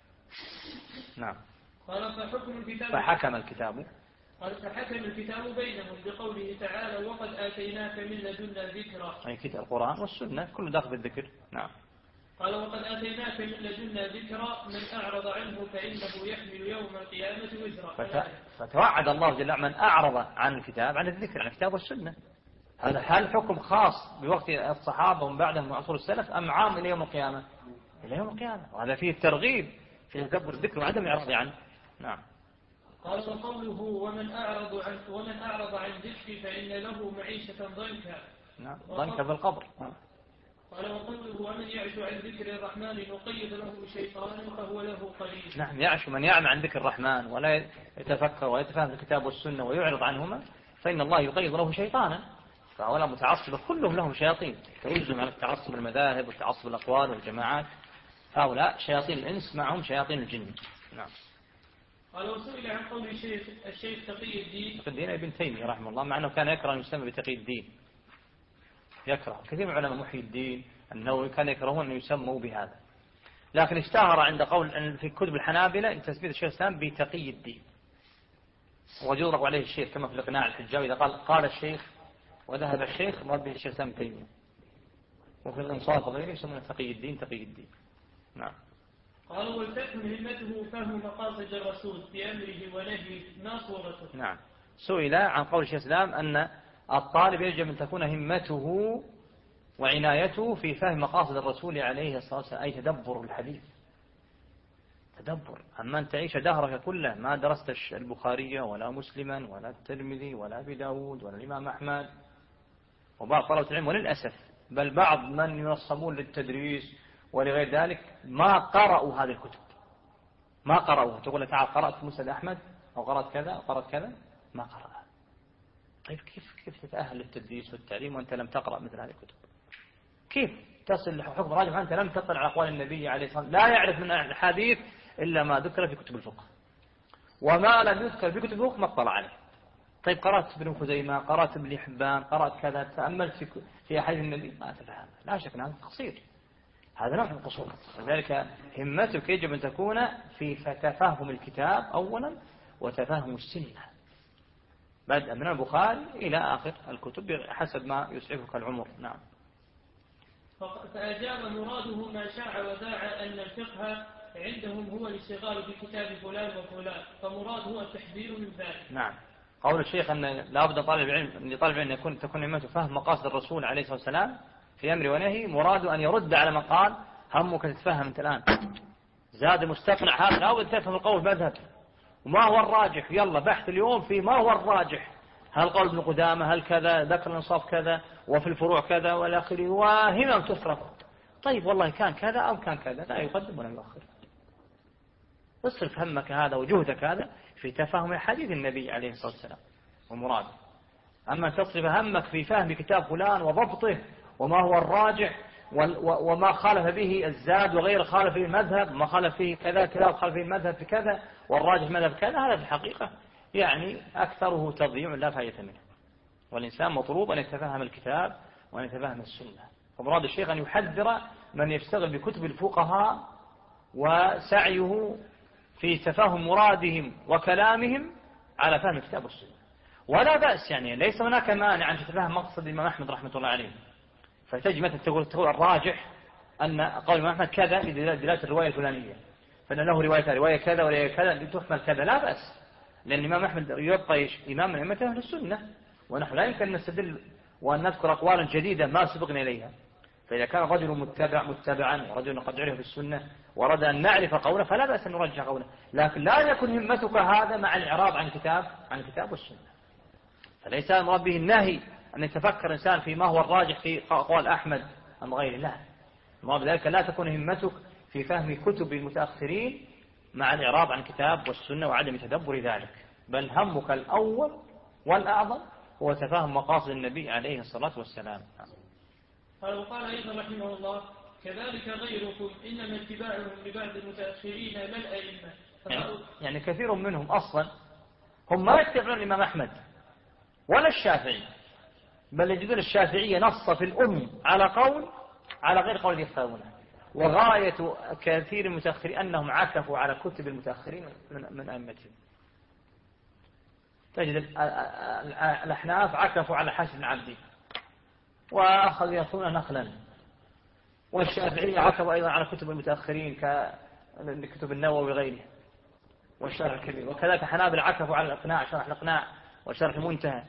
نعم. قال فحكم الكتاب بينهم بقوله تعالى وقد آتيناك من لدنا ذكرا، أي كتاب القرآن والسنة كله داخل بالذكر. نعم. قال وقد آتيناك من لدنا ذكرا من أعرض عنه فإنه يحمل يوم القيامة وزرا. فتوعد الله جل وعلا من أعرض عن الكتاب عن الذكر عن الكتاب والسنة. هل حكم خاص بوقت الصحابة ومن بعدهم وعصور السلف أم عام إلى يوم القيامة؟ إلى يوم القيامة، وهذا فيه الترغيب في تدبر الذكر وعدم الإعراض عنه. نعم. قال وقوله ومن أعرض عن ذكري فإن له معيشة ضنكا. نعم ضنكا في القبر. قال وقوله ومن يعش عن ذكر الرحمن نقيض له شيطانا فهو له قرين. نعم يعش من يعمى عن ذكر الرحمن ولا يتفكر ويتفهم الكتاب والسنة ويعرض عنهما فإن الله يقيض له شيطانا. فهؤلاء متعصبة كلهم لهم شياطين تعزهم على التعصب المذاهب والتعصب الأقوال والجماعات، هؤلاء شياطين الإنس معهم شياطين الجن. نعم. قال وسئل عن قول الشيخ تقي الدين ابن تيمية رحمه الله مع أنه كان يكره أن يسمى بتقي الدين، يكره كثير من علماء محي الدين النووي كان يكرهون أن يسموا بهذا، لكن اشتهر عند قول في كتب الحنابلة تثبيت الشيخ الإسلام بتقي الدين، وجرب عليه الشيخ كما في الإقناع الحجاوي إذا قال الشيخ وذهب الشيخ مرد به الشيخ الإسلام ابن تيمية، وفي الإنصاف وغيره يسمونه تقي الدين. نعم. قال ولتكن همته فهم مقاصد الرسول في أمره ونهيه ما صورته. نعم. سئل عن قول الشيخ الإسلام أن الطالب يجب أن تكون همته وعنايته في فهم مقاصد الرسول عليه الصلاة والسلام، أي تدبر الحديث، تدبر. أما أن تعيش دهرك كله ما درست البخاري ولا مسلما ولا الترمذي ولا أبي داود ولا الإمام أحمد، وبعض طلبة العلم وللأسف بل بعض من ينصبون للتدريس ولغير ذلك ما قرأوا هذه الكتب، ما قرأوها. تقول له تعال قرأت مسند أحمد أو قرأت كذا أو قرأت كذا، ما قرأها. طيب كيف تتأهل للتدريس والتعليم وأنت لم تقرأ مثل هذه الكتب؟ كيف تصل حكم راجح وأنت لم تطلع على أقوال النبي عليه الصلاة والسلام؟ لا يعرف من الحديث إلا ما ذكر في كتب الفقه، وما لم يذكر في كتب الفقه ما اطلع عليه. طيب قرأت ابن خزيمة، قرأت ابن حبان، قرأت كذا، تأملت في أحاديث النبي، ما تفهم، لا شك أن هذا تقصير، هذا نوع من القصور. لذلك همتك يجب أن تكون في تفهم الكتاب أولا وتفهم السنة، بدءا من البخاري إلى آخر الكتب حسب ما يسعفك العمر. نعم. فأجاب مراده ما شاع وذاع أن الفقه عندهم هو الاشتغال بكتاب فلان وفلان، فمراد هو التحذير من ذلك. نعم. قول الشيخ أن لا بد طالب العلم أن تكون همته فهم مقاصد الرسول عليه الصلاة والسلام في أمر ونهي، مراد أن يرد على من قال همك تتفهم أنت الآن، زاد مستقنع هذا لا بد تفهم القول مذهب وما هو الراجح، يلا بحث اليوم في ما هو الراجح، هل قول ابن قدامة، هل كذا، ذكر الانصاف كذا، وفي الفروع كذا والى اخره، وهمم تصرف. طيب والله كان كذا أو كان كذا، لا يقدم ولا يؤخر. اصرف همك هذا وجهدك هذا في تفهم حديث النبي عليه الصلاة والسلام ومراده. أما تصرف همك في فهم كتاب فلان وضبطه وما هو الراجح وما خالف به الزاد وغير خالف به المذهب، ما خالف فيه كذا كذا وخالف فيه المذهب في كذا والراجح مذهب كذا، هذا في الحقيقة يعني أكثره تضييع لا فائدة منه. والإنسان مطلوب أن يتفهم الكتاب وأن يتفهم السنة. ومراد الشيخ أن يحذر من يشتغل بكتب الفقهاء وسعيه في تفهم مرادهم وكلامهم على فهم الكتاب والسنة. ولا بأس، يعني ليس هناك مانع أن تتفهم مقصد الإمام أحمد رحمة الله عليه، فتجي مثلا تقول الراجح أن قول الإمام أحمد كذا لدلالة الرواية الفلانية، فإن له رواية كذا ورواية كذا لتحمل كذا، لا بأس، لأن الإمام أحمد يبقى إمام من أئمة أهل السنة، ونحن لا يمكن أن نستدل وأن نذكر أقوالا جديدة ما سبقنا إليها. فإذا كان رجل متبعا ورجل قد عرف بالسنة ورد أن نعرف قوله فلا بأس أن نرجع قوله، لكن لا يكون همتك هذا مع الإعراض عن الكتاب والسنة. فليس المراد به النهي أن يتفكر إنسان في ما هو الراجح في قول أحمد أم غيره، لا، المراد ذلك لا تكون همتك في فهم كتب المتأخرين مع الإعراض عن الكتاب والسنة وعدم تدبر ذلك، بل همك الأول والأعظم هو تفهم مقاصد النبي عليه الصلاة والسلام. وقال أيضا رحمه الله كذلك غيركم إنما اتباعهم لبعض المتأخرين لا الأئمة. يعني كثير منهم أصلا هم ما يتبعون الإمام أحمد ولا الشافعي، بل يجدون الشافعية نص في الأم على قول على غير قول يختارونه. وغاية كثير من المتأخرين أنهم عكفوا على كتب المتأخرين من أئمتهم. تجد الأحناف عكفوا على حاشية بن عبدي وأخذوا يأخذون نقلا، والشافعية عكفوا أيضا على كتب المتأخرين ككتب النووي وغيره والشرح الكبير، وكذلك حنابل عكفوا على الإقناع، شرح الإقناع وشرح المنتهى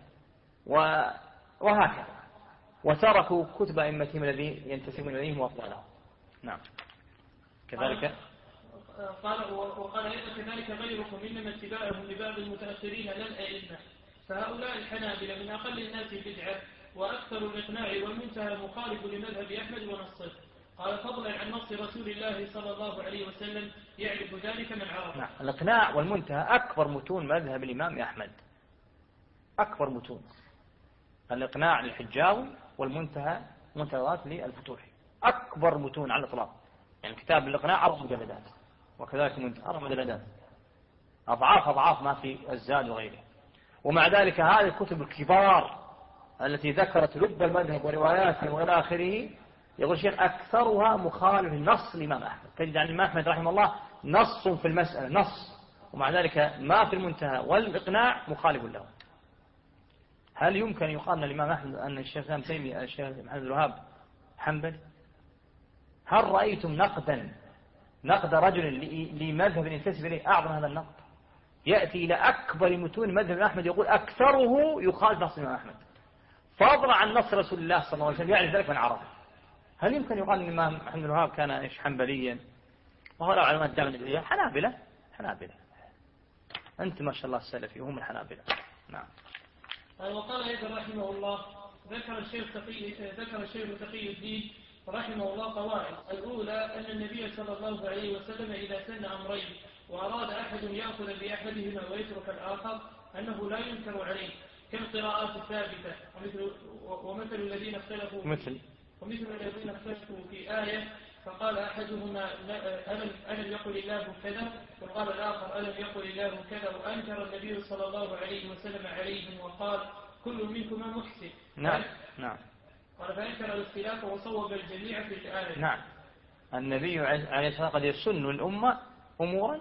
وهكذا، وتركوا كتب أئمتهم الذي ينتسبون إليهم وأفضلهم. نعم. كذلك وقال أيضا كذلك غيركم إنما اتباعهم لبعض المتأخرين لا الأئمة، فهؤلاء الحنابلة من أقل الناس بدعة وأكثر الإقناع والمنتهى مخالف لمذهب أحمد ونصه. قال فضلا عن نص رسول الله صلى الله عليه وسلم يعرف ذلك من عرف. نعم. الإقناع والمنتهى أكبر متون مذهب الإمام أحمد، أكبر متون. الإقناع للحجاوي والمنتهى منتهيات للفتوحي، أكبر متون على الإطلاق. يعني كتاب الإقناع 4 مجلدات، وكذلك المنتهى 4 مجلدات، أضعاف ما في الزاد وغيره. ومع ذلك هذه الكتب الكبار التي ذكرت لب المذهب ورواياته وإلى آخره، يقول الشيخ أكثرها مخالف النص الإمام أحمد. تجد عن الإمام أحمد رحمه الله نص في المسألة، نص، ومع ذلك ما في المنتهى والإقناع مخالف له. هل يمكن يقال أن الإمام أحمد أن الشيخ ابن تيمية الشيخ محمد بن الوهاب حنبلي؟ هل رأيتم نقد رجل لمذهب ينتسب إليه أعظم هذا النقد؟ يأتي إلى أكبر متون مذهب أحمد يقول أكثره يخالف نص الإمام أحمد، فضلا عن نص رسول الله صلى الله عليه وسلم يعني ذلك من عرفه. هل يمكن يقال أن الإمام محمد بن الوهاب كان إيش حنبليا؟ وهو لا علماء الدعوة النجدية حنابلة. أنت ما شاء الله السلفي وهم الحنابلة. نعم. وقال أيضا رحمه الله ذكر الشيخ تقي الدين رحمه الله قواعد. الأولى أن النبي صلى الله عليه وسلم إذا سن أمرين وأراد أحد يأخذ بأحدهما ويترك الآخر أنه لا ينكر عليه، كالقراءات الثابتة ومثل الذين اختلفوا ومثل الذين اختلفوا في آية فقال أحدهما ألم يقل الله كذا، وقال الآخر ألم يقل الله كذا، وأنكر النبي صلى الله عليه وسلم عليهم وقال كل منكما محسن. نعم. قال فأنكر الاختلاف وصوب الجميع في الآية. نعم. النبي عليه الصلاة والسلام قد يسن الأمة أمورا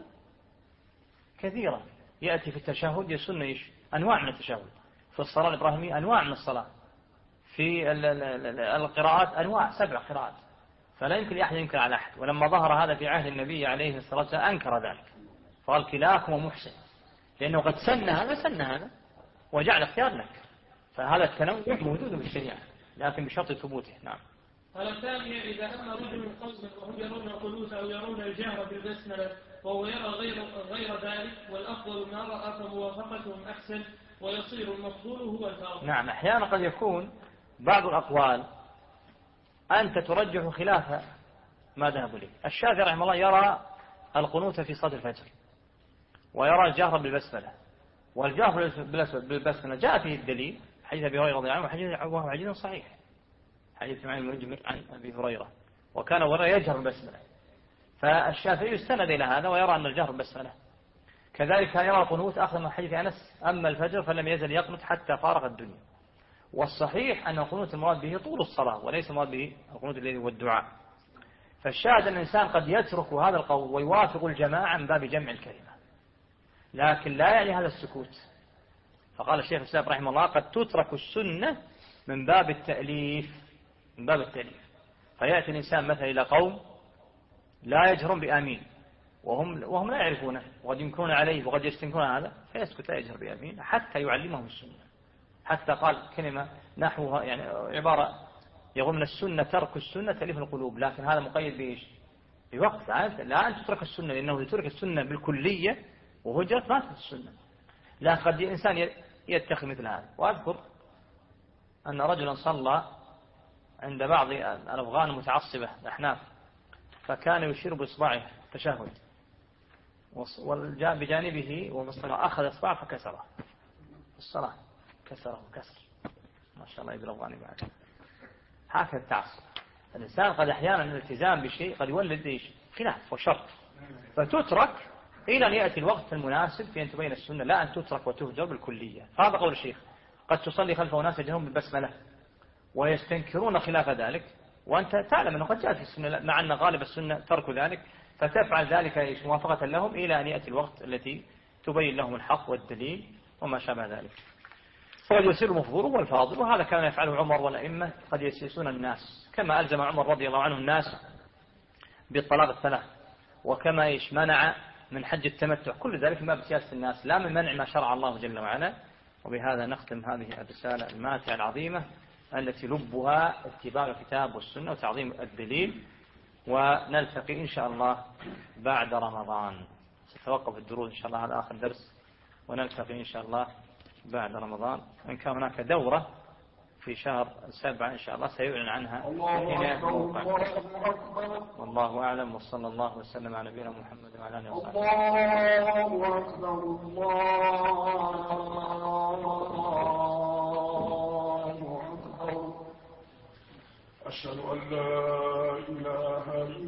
كثيرة. يأتي في التشهد يسن أنواع من التشهد، في الصلاة الإبراهيمية أنواع من الصلاة، في القراءات أنواع 7 قراءات، فلا يمكن أحد ينكر على أحد. ولما ظهر هذا في عهد النبي عليه الصلاة والسلام أنكر ذلك، فقال كلاكم محسن، لأنه قد سن هذا وجعل اختيار لك، فهذا التنوع موجود في الشريعة لكن بشرط ثبوته. نعم. الثانية إذا أما رجل قوم وهم يرون القنوت أو يرون الجهر بالبسملة وهو يرى غير ذلك، والأفضل ما رأى فموافقتهم أحسن، ويصير المفضول هو الفاضل. نعم. أحيانا قد يكون بعض الأقوال أنت ترجح خلاف ما ذهب إليه. الشافعي رحمه الله يرى القنوت في صلاة الفجر، ويرى الجهر بالبسملة، والجهر بالبسملة جاء فيه الدليل حديث أبي هريرة رضي الله عنه، وهو حديث صحيح، حديث معين المجمع عن أبي هريرة، وكان وراء يجهر بالبسملة، فالشافعي يستند إلى هذا ويرى أن الجهر بالبسملة. كذلك يرى القنوت أخذ من حديث أنس أما الفجر فلم يزل يقنت حتى فارغ الدنيا. والصحيح أن القنوت المراد به طول الصلاة وليس المراد به القنوت الذي هو الدعاء. فالشاهد أن الإنسان قد يترك هذا القول ويوافق الجماعة من باب جمع الكلمة، لكن لا يعني هذا السكوت. فقال الشيخ الإسلام رحمه الله قد تترك السنة من باب التأليف، فيأتي الإنسان مثلا إلى قوم لا يجهرون بآمين وهم لا يعرفونه وقد ينكرون عليه وقد يستنكرون هذا، فيسكت لا يجهر بآمين حتى يعلمهم السنة. حتى قال كلمة نحوها يعني عبارة يقول من السنة ترك السنة تأليف القلوب، لكن هذا مقيد بإيش؟ بوقت. لا أن تترك السنة، لأنه يترك السنة بالكلية وهجرت ما تترك السنة. لا قد الإنسان يتخذ مثل هذا. وأذكر أن رجلا صلى عند بعض الأفغان المتعصبة الأحناف، فكان يشير بإصبعه تشهد، وجاء بجانبه ومصطلح أخذ إصبعه فكسره الصلاة، كسره كسر ما شاء الله يبي الأفغاني بعد. هكذا التعصب. الإنسان قد أحيانا الالتزام بشيء قد يولد إيش؟ خلاف وشرط، فتترك إلى أن يأتي الوقت المناسب في أن تبين السنة، لا أن تترك وتهجر بالكلية. هذا قول الشيخ. قد تصلي خلفه ناس يجهرون بالبسملة ويستنكرون خلاف ذلك، وأنت تعلم أنه قد جاء في السنة، مع أن غالب السنة ترك ذلك، فتفعل ذلك موافقة لهم إلى أن يأتي الوقت التي تبين لهم الحق والدليل وما شابه ذلك. فقد يصير المفضول هو الفاضل، وهذا كان يفعله عمر والأئمة، قد يسيسون الناس كما ألزم عمر رضي الله عنه الناس بالطلاق الثلاث، وكما منع من حج التمتع، كل ذلك ما بسياسة الناس لا من منع ما شرع الله جل وعلا. وبهذا نختم هذه الرسالة الماتعة العظيمة التي لبها اتباع الكتاب والسنة وتعظيم الدليل. ونلتقي إن شاء الله بعد رمضان، ستوقف الدروس إن شاء الله، هذا آخر درس، ونلتقي إن شاء الله بعد رمضان. إن كان هناك دورة في شهر 7 إن شاء الله سيعلن عنها حين موقع. والله أعلم، وصلى الله وسلم على نبينا محمد وعلى آله وصحبه. الله أكبر الله أكبر. أشهد أن لا إله إلا